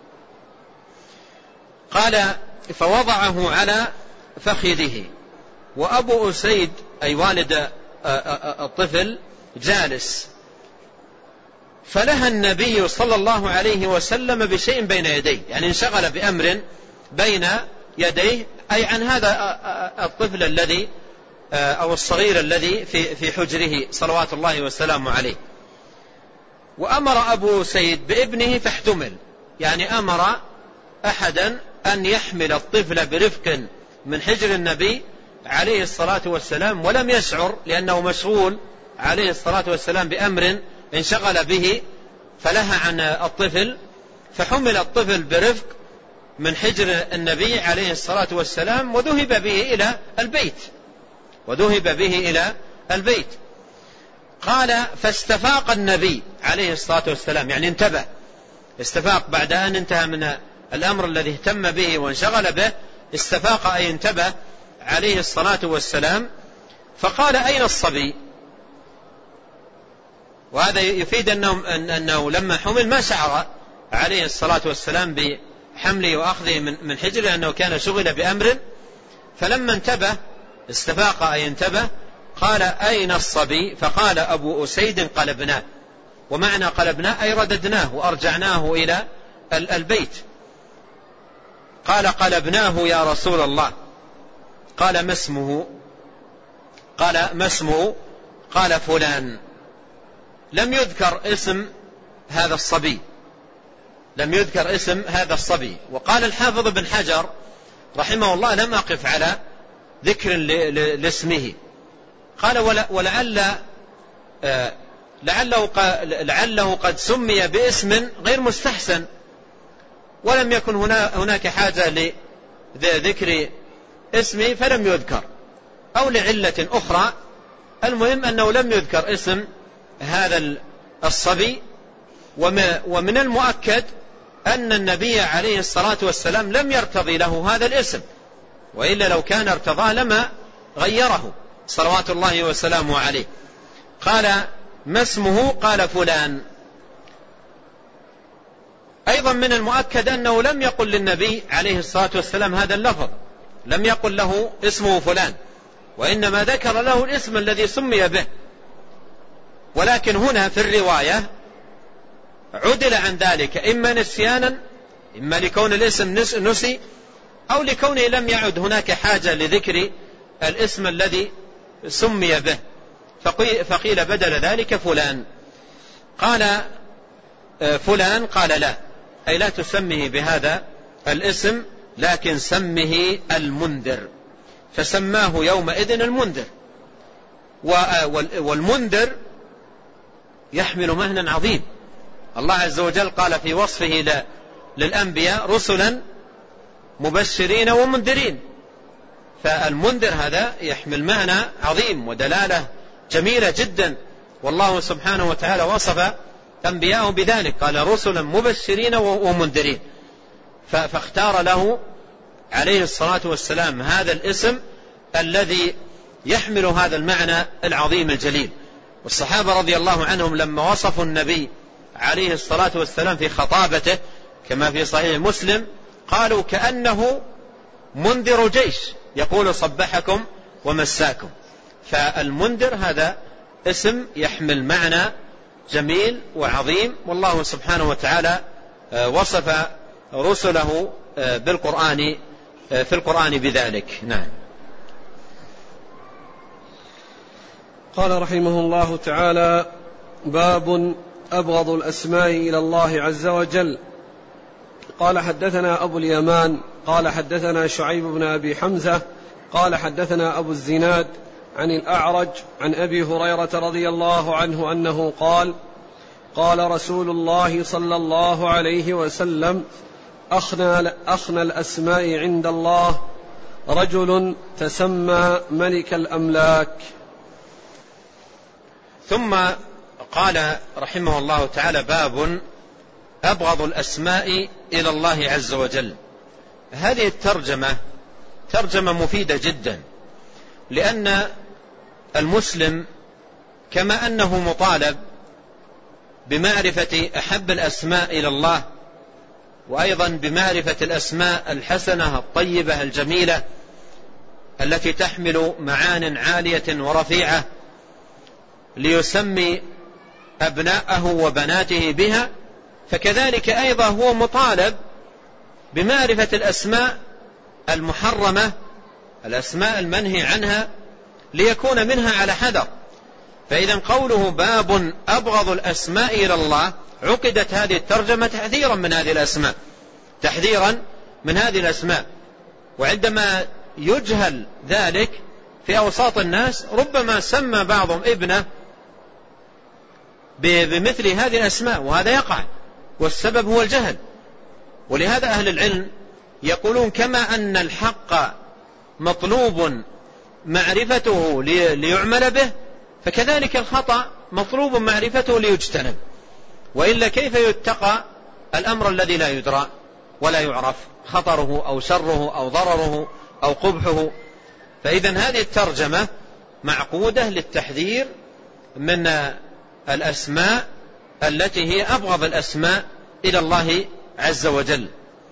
قال فوضعه على فخذه وأبو أسيد أي والد الطفل جالس، فلها النبي صلى الله عليه وسلم بشيء بين يديه، يعني انشغل بأمر بين يديه أي عن هذا الطفل الذي أو الصغير الذي في في حجره صلوات الله وسلامه عليه. وأمر أبو سيد بابنه فاحتمل، يعني أمر أحدا أن يحمل الطفل برفق من حجر النبي عليه الصلاة والسلام، ولم يشعر لأنه مشغول عليه الصلاة والسلام بأمر انشغل به فلها عن الطفل، فحمل الطفل برفق من حجر النبي عليه الصلاة والسلام وذهب به إلى البيت وذهب به إلى البيت. قال فاستفاق النبي عليه الصلاة والسلام، يعني انتبه، استفاق بعد أن انتهى من الأمر الذي اهتم به وانشغل به، استفاق أي انتبه عليه الصلاة والسلام، فقال أين الصبي؟ وهذا يفيد أنه, أنه لما حمل ما شعر عليه الصلاة والسلام بحمله وأخذه من حجره لأنه كان شغل بأمر، فلما انتبه استفاق أي انتبه قال أين الصبي؟ فقال أبو أسيد قلبناه، ومعنى قلبناه أي رددناه وأرجعناه إلى البيت. قال قلبناه يا رسول الله. قال ما اسمه؟ قال ما اسمه؟ قال فلان. لم يذكر اسم هذا الصبي، لم يذكر اسم هذا الصبي. وقال الحافظ بن حجر رحمه الله لم أقف على ذكر لاسمه. قال ولعل لعله لعله قد سمي باسم غير مستحسن ولم يكن هناك حاجة لذكر اسمه فلم يذكر، أو لعلة أخرى. المهم أنه لم يذكر اسم هذا الصبي. ومن المؤكد أن النبي عليه الصلاة والسلام لم يرتضي له هذا الاسم، وإلا لو كان ارتضاه لما غيره صلوات الله وسلامه عليه. قال ما اسمه؟ قال فلان. أيضا من المؤكد أنه لم يقل للنبي عليه الصلاة والسلام هذا اللفظ، لم يقل له اسمه فلان، وإنما ذكر له الاسم الذي سمي به. ولكن هنا في الرواية عدل عن ذلك، إما نسيانا، إما لكون الاسم نسي، أو لكونه لم يعد هناك حاجة لذكر الاسم الذي سمي به، فقيل بدل ذلك فلان. قال فلان، قال لا، أي لا تسمه بهذا الاسم، لكن سمه المنذر، فسماه يومئذ المنذر. والمنذر يحمل مهنا عظيم. الله عز وجل قال في وصفه للأنبياء رسلا مبشرين ومنذرين، فالمنذر هذا يحمل معنى عظيم ودلالة جميلة جدا، والله سبحانه وتعالى وصف أنبياءه بذلك، قال رسلا مبشرين ومنذرين، فاختار له عليه الصلاة والسلام هذا الاسم الذي يحمل هذا المعنى العظيم الجليل. والصحابة رضي الله عنهم لما وصفوا النبي عليه الصلاة والسلام في خطابته كما في صحيح مسلم قالوا كأنه منذر جيش يقول صبحكم ومساكم. فالمنذر هذا اسم يحمل معنى جميل وعظيم، والله سبحانه وتعالى وصف رسله بالقرآن في القرآن بذلك. نعم. قال رحمه الله تعالى: باب أبغض الأسماء إلى الله عز وجل. قال حدثنا أبو اليمان قال حدثنا شعيب بن أبي حمزة قال حدثنا أبو الزناد عن الأعرج عن أبي هريرة رضي الله عنه أنه قال قال رسول الله صلى الله عليه وسلم أخنى, أخنى الأسماء عند الله رجل تسمى ملك الأملاك. ثم قال رحمه الله تعالى: باب أبغض الأسماء إلى الله عز وجل. هذه الترجمة ترجمة مفيدة جدا، لأن المسلم كما أنه مطالب بمعرفة أحب الأسماء إلى الله، وأيضا بمعرفة الأسماء الحسنة الطيبة الجميلة التي تحمل معان عالية ورفيعة ليسمي أبناءه وبناته بها، فكذلك أيضا هو مطالب بمعرفة الأسماء المحرمة، الأسماء المنهي عنها، ليكون منها على حذر. فإذا قوله باب أبغض الأسماء إلى الله، عقدت هذه الترجمة تحذيرا من هذه الأسماء، تحذيرا من هذه الأسماء. وعندما يجهل ذلك في أوساط الناس ربما سمى بعضهم ابنه بمثل هذه الأسماء، وهذا يقع، والسبب هو الجهل. ولهذا أهل العلم يقولون كما أن الحق مطلوب معرفته ليعمل به، فكذلك الخطأ مطلوب معرفته ليجتنب، وإلا كيف يتقى الأمر الذي لا يدرى ولا يعرف خطره أو شره أو ضرره أو قبحه. فإذا هذه الترجمة معقودة للتحذير من الأسماء التي هي أبغض الأسماء إلى الله عز وجل.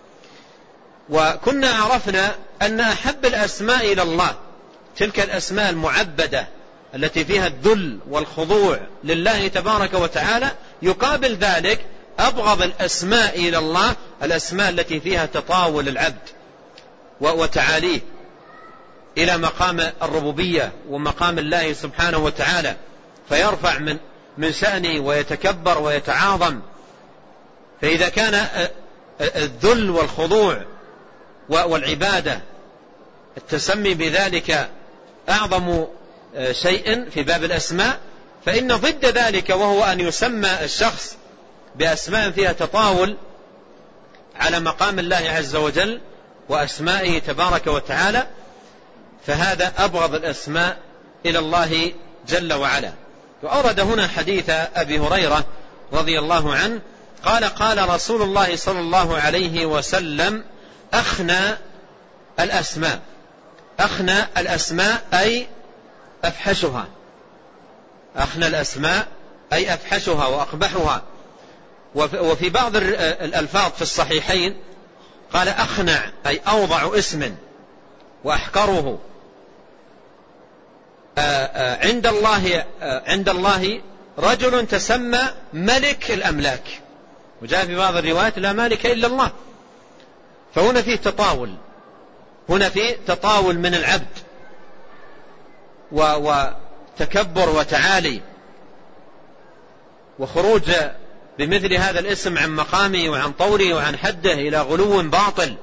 وكنا عرفنا أن أحب الأسماء إلى الله تلك الأسماء المعبدة التي فيها الذل والخضوع لله تبارك وتعالى، يقابل ذلك أبغض الأسماء إلى الله الأسماء التي فيها تطاول العبد وتعاليه إلى مقام الربوبية ومقام الله سبحانه وتعالى، فيرفع من من شأنه ويتكبر ويتعاظم. فإذا كان الذل والخضوع والعبادة التسمي بذلك أعظم شيء في باب الأسماء، فإن ضد ذلك وهو أن يسمى الشخص بأسماء فيها تطاول على مقام الله عز وجل وأسمائه تبارك وتعالى، فهذا أبغض الأسماء إلى الله جل وعلا. وأورد هنا حديث أبي هريرة رضي الله عنه قال قال رسول الله صلى الله عليه وسلم: أخنى الأسماء. أخنى الأسماء أي أفحشها، أخنى الأسماء أي أفحشها وأقبحها. وفي بعض الألفاظ في الصحيحين قال أخنع أي أوضع اسم وأحقره. عند الله عند الله رجل تسمى ملك الأملاك، وجاء في بعض الروايات لا مالك إلا الله. فهنا فيه تطاول، هنا فيه تطاول من العبد وتكبر وتعالي وخروج بمثل هذا الاسم عن مقامه وعن طوله وعن حده إلى غلو باطل.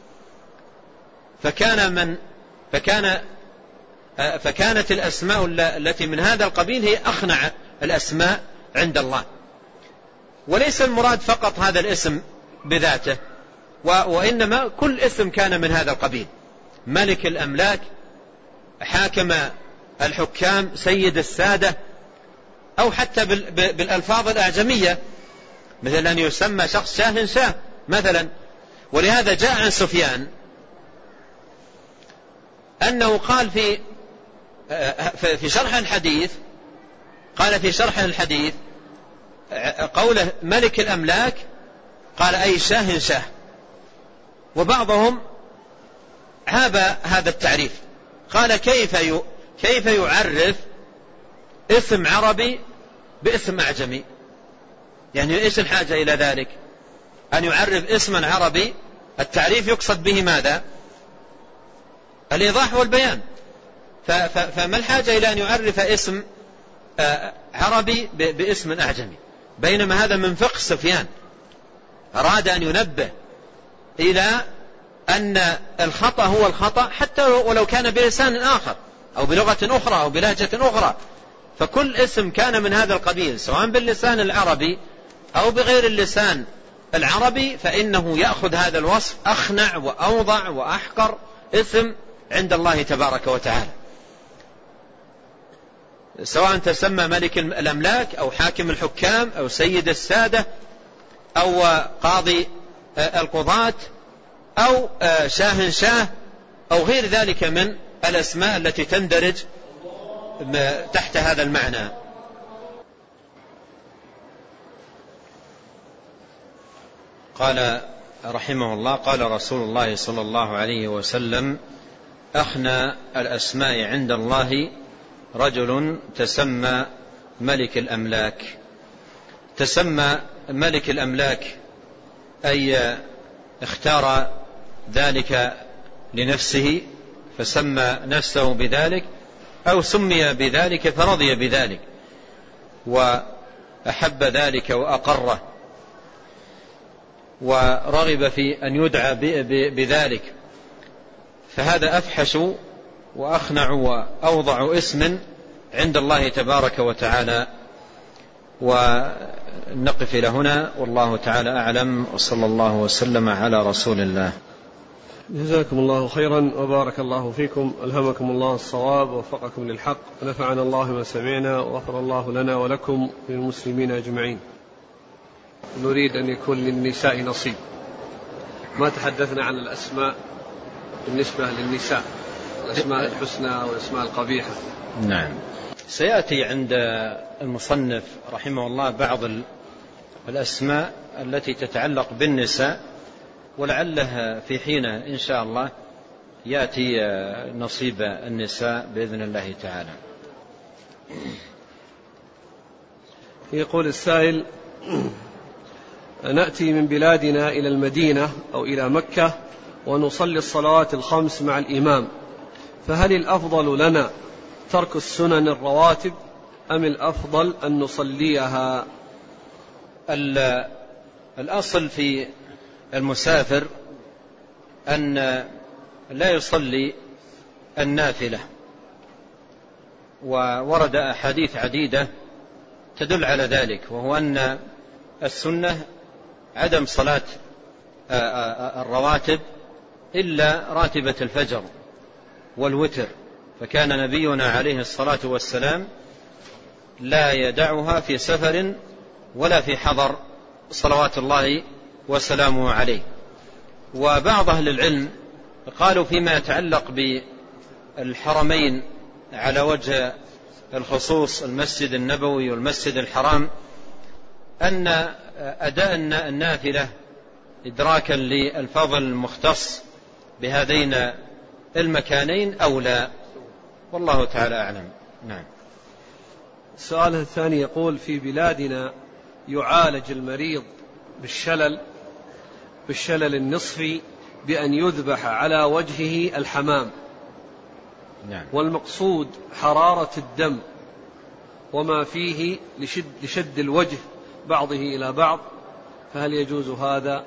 فكان من فكان فكانت الأسماء التي من هذا القبيل هي أخنع الأسماء عند الله. وليس المراد فقط هذا الاسم بذاته، وإنما كل اسم كان من هذا القبيل: ملك الأملاك، حاكم الحكام، سيد السادة، أو حتى بالألفاظ الأعجمية مثل أن يسمى شخص شاه شاه مثلا. ولهذا جاء عن سفيان أنه قال في في شرح الحديث قال في شرح الحديث قوله ملك الأملاك قال أي شاه شاه. وبعضهم عاب هذا التعريف، قال كيف كيف يعرف اسم عربي باسم أعجمي؟ يعني إيش الحاجة إلى ذلك أن يعرف اسما عربي؟ التعريف يقصد به ماذا؟ الإيضاح والبيان. فما الحاجة إلى أن يعرف اسم عربي باسم أعجمي؟ بينما هذا من فقه سفيان، أراد أن ينبه إلى أن الخطأ هو الخطأ حتى ولو كان بلسان آخر، أو بلغة أخرى أو بلهجة أخرى، فكل اسم كان من هذا القبيل سواء باللسان العربي أو بغير اللسان العربي فإنه يأخذ هذا الوصف أخنع وأوضع وأحقر اسم عند الله تبارك وتعالى، سواء تسمى ملك الأملاك أو حاكم الحكام أو سيد السادة أو قاضي القضاة أو شاهنشاه أو غير ذلك من الأسماء التي تندرج تحت هذا المعنى. قال رحمه الله: قال رسول الله صلى الله عليه وسلم: أخنى الأسماء عند الله رجل تسمى ملك الأملاك. تسمى ملك الأملاك أي اختار ذلك لنفسه فسمى نفسه بذلك، أو سمي بذلك فرضي بذلك وأحب ذلك وأقره ورغب في أن يدعى بذلك، فهذا أفحش وأخنع وأوضع اسم عند الله تبارك وتعالى. ونقف إلى هنا والله تعالى أعلم، وصلى الله وسلم على رسول الله. جزاكم الله خيرا وبارك الله فيكم، ألهمكم الله الصواب ووفقكم للحق، ونفعنا الله ما سمعنا وغفر الله لنا ولكم وللمسلمين أجمعين. نريد أن يكون للنساء نصيب. ما تحدثنا عن الأسماء بالنسبة للنساء، الأسماء الحسنى والأسماء القبيحة. نعم، سيأتي عند المصنف رحمه الله بعض الأسماء التي تتعلق بالنساء، ولعله في حينه إن شاء الله يأتي نصيب النساء بإذن الله تعالى. يقول السائل: نأتي من بلادنا إلى المدينة أو إلى مكة ونصلي الصلوات الخمس مع الإمام، فهل الأفضل لنا ترك السنن الرواتب أم الأفضل أن نصليها؟ الأصل في المسافر أن لا يصلي النافلة، وورد أحاديث عديدة تدل على ذلك، وهو أن السنة عدم صلاة الرواتب إلا راتبة الفجر والوتر، فكان نبينا عليه الصلاة والسلام لا يدعها في سفر ولا في حضر صلوات الله وسلامه عليه. وبعض أهل العلم قالوا فيما يتعلق بالحرمين على وجه الخصوص المسجد النبوي والمسجد الحرام أن أداء النافلة إدراكا للفضل المختص بهذين المكانين أولى، والله تعالى أعلم. نعم. السؤال الثاني يقول: في بلادنا يعالج المريض بالشلل بالشلل النصفي بأن يذبح على وجهه الحمام. نعم. والمقصود حرارة الدم وما فيه لشد, لشد الوجه بعضه إلى بعض، فهل يجوز هذا؟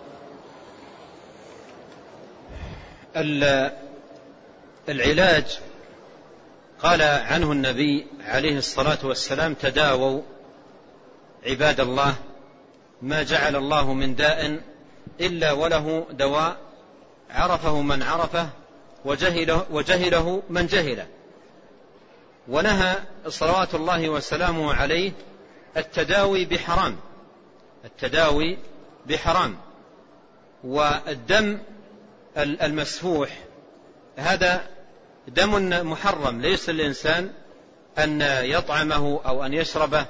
العلاج قال عنه النبي عليه الصلاة والسلام: تداووا عباد الله ما جعل الله من داء إلا وله دواء، عرفه من عرفه وجهله, وجهله من جهله. ونهى صلوات الله وسلامه عليه التداوي بحرام، التداوي بحرام. والدم المسفوح هذا دم محرم، ليس الإنسان أن يطعمه أو أن يشربه.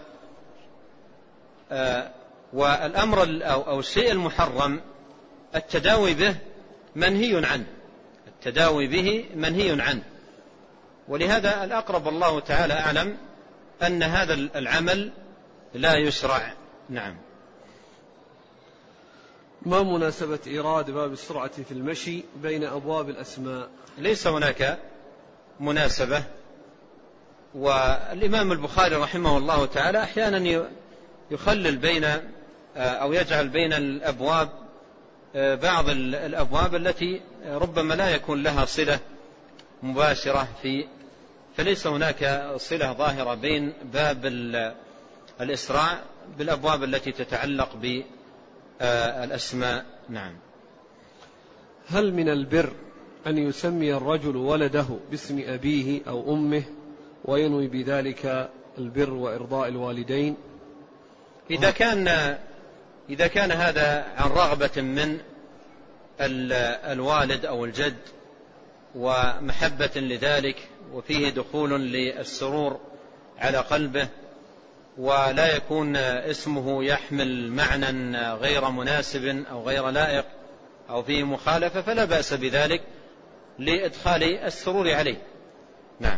والأمر أو الشيء المحرم التداوي به منهي عنه، التداوي به منهي عنه. ولهذا الأقرب الله تعالى أعلم أن هذا العمل لا يشرع. نعم. ما مناسبة إيراد باب السرعة في المشي بين أبواب الأسماء؟ ليس هناك مناسبة. والإمام البخاري رحمه الله تعالى أحيانا يخلل بين أو يجعل بين الأبواب بعض الأبواب التي ربما لا يكون لها صلة مباشرة في فليس هناك صلة ظاهرة بين باب الإسراع بالأبواب التي تتعلق بالأسماء. نعم. هل من البر أن يسمي الرجل ولده باسم أبيه أو أمه وينوي بذلك البر وإرضاء الوالدين؟ إذا كان إذا كان هذا عن رغبة من الوالد أو الجد ومحبة لذلك وفيه دخول للسرور على قلبه ولا يكون اسمه يحمل معنى غير مناسب أو غير لائق أو فيه مخالفة فلا بأس بذلك لإدخال السرور عليه. نعم.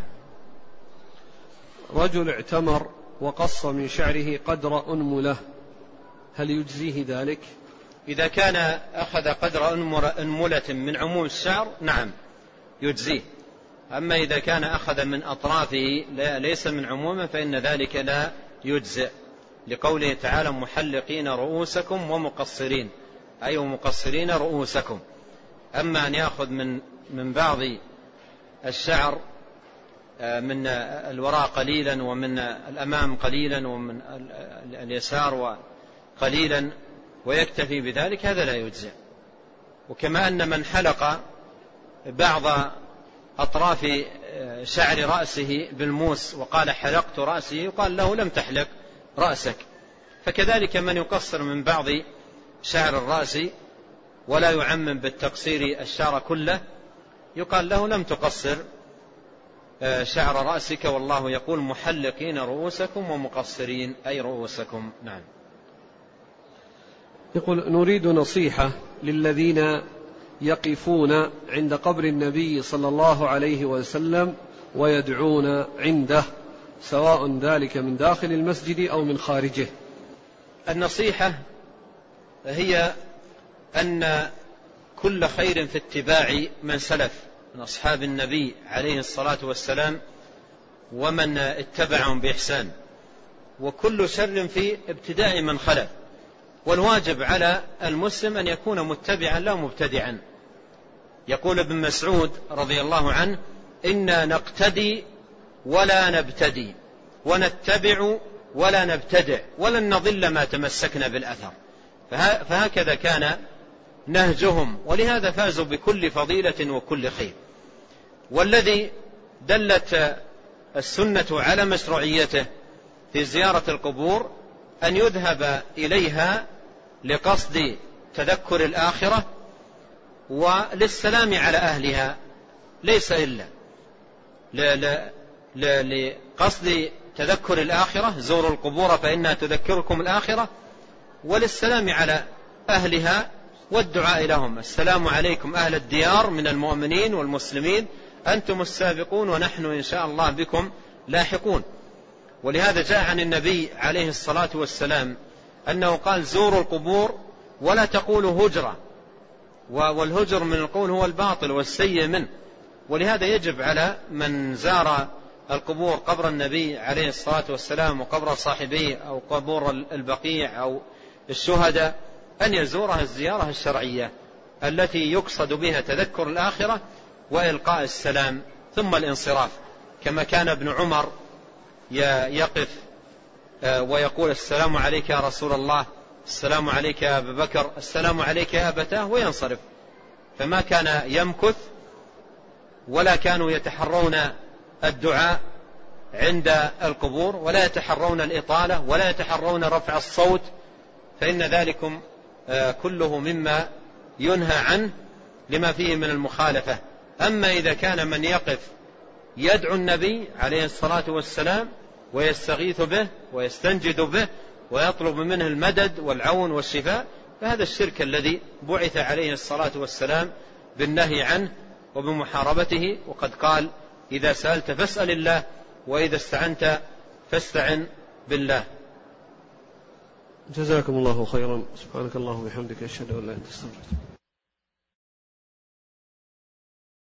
رجل اعتمر وقص من شعره قدر أنملة هل يجزيه ذلك؟ إذا كان أخذ قدر أنملة من عموم الشعر نعم يجزيه. أما إذا كان أخذ من أطرافه ليس من عمومه فإن ذلك لا يجزئ، لقوله تعالى محلقين رؤوسكم ومقصرين، أي مقصرين رؤوسكم. أما أن يأخذ من من بعض الشعر من الوراء قليلا ومن الأمام قليلا ومن اليسار قليلا ويكتفي بذلك هذا لا يجزئ. وكما أن من حلق بعض أطراف شعر رأسه بالموس وقال حلقت رأسه يقال له لم تحلق رأسك. فكذلك من يقصر من بعض شعر الرأس ولا يعمم بالتقصير الشعر كله يقال له لم تقصر شعر رأسك، والله يقول محلقين رؤوسكم ومقصرين أي رؤوسكم. نعم. يقول نريد نصيحة للذين يقفون عند قبر النبي صلى الله عليه وسلم ويدعون عنده سواء ذلك من داخل المسجد أو من خارجه. النصيحة هي أن كل خير في اتباع من سلف من أصحاب النبي عليه الصلاة والسلام ومن اتبعهم بإحسان، وكل شر في ابتداء من خلف. والواجب على المسلم أن يكون متبعا لا مبتدعا. يقول ابن مسعود رضي الله عنه إنا نقتدي ولا نبتدي ونتبع ولا نبتدع ولن نضل ما تمسكنا بالأثر. فهكذا كان نهجهم، ولهذا فازوا بكل فضيلة وكل خير. والذي دلت السنة على مشروعيته في زيارة القبور أن يذهب إليها لقصد تذكر الآخرة وللسلام على أهلها، ليس إلا لقصد تذكر الآخرة زوروا القبور فإنها تذكركم الآخرة، وللسلام على أهلها والدعاء لهم السلام عليكم أهل الديار من المؤمنين والمسلمين أنتم السابقون ونحن إن شاء الله بكم لاحقون. ولهذا جاء عن النبي عليه الصلاة والسلام أنه قال زوروا القبور ولا تقولوا هجرة، والهجر من القول هو الباطل والسيء منه. ولهذا يجب على من زار القبور قبر النبي عليه الصلاة والسلام وقبر صاحبيه أو قبور البقيع أو الشهداء أن يزورها الزيارة الشرعية التي يقصد بها تذكر الآخرة وإلقاء السلام ثم الانصراف، كما كان ابن عمر يقف ويقول السلام عليك يا رسول الله، السلام عليك يا أبا بكر، السلام عليك يا أبتاه، وينصرف. فما كان يمكث ولا كانوا يتحرون الدعاء عند القبور ولا يتحرون الإطالة ولا يتحرون رفع الصوت، فإن ذلكم كله مما ينهى عنه لما فيه من المخالفة. أما إذا كان من يقف يدعو النبي عليه الصلاة والسلام ويستغيث به ويستنجد به ويطلب منه المدد والعون والشفاء فهذا الشرك الذي بعث عليه الصلاة والسلام بالنهي عنه وبمحاربته. وقد قال إذا سألت فاسأل الله وإذا استعنت فاستعن بالله. جزاكم الله خيرا. سبحانك اللهم وبحمدك أشهد أن لا إله إلا أنت أستغفرك.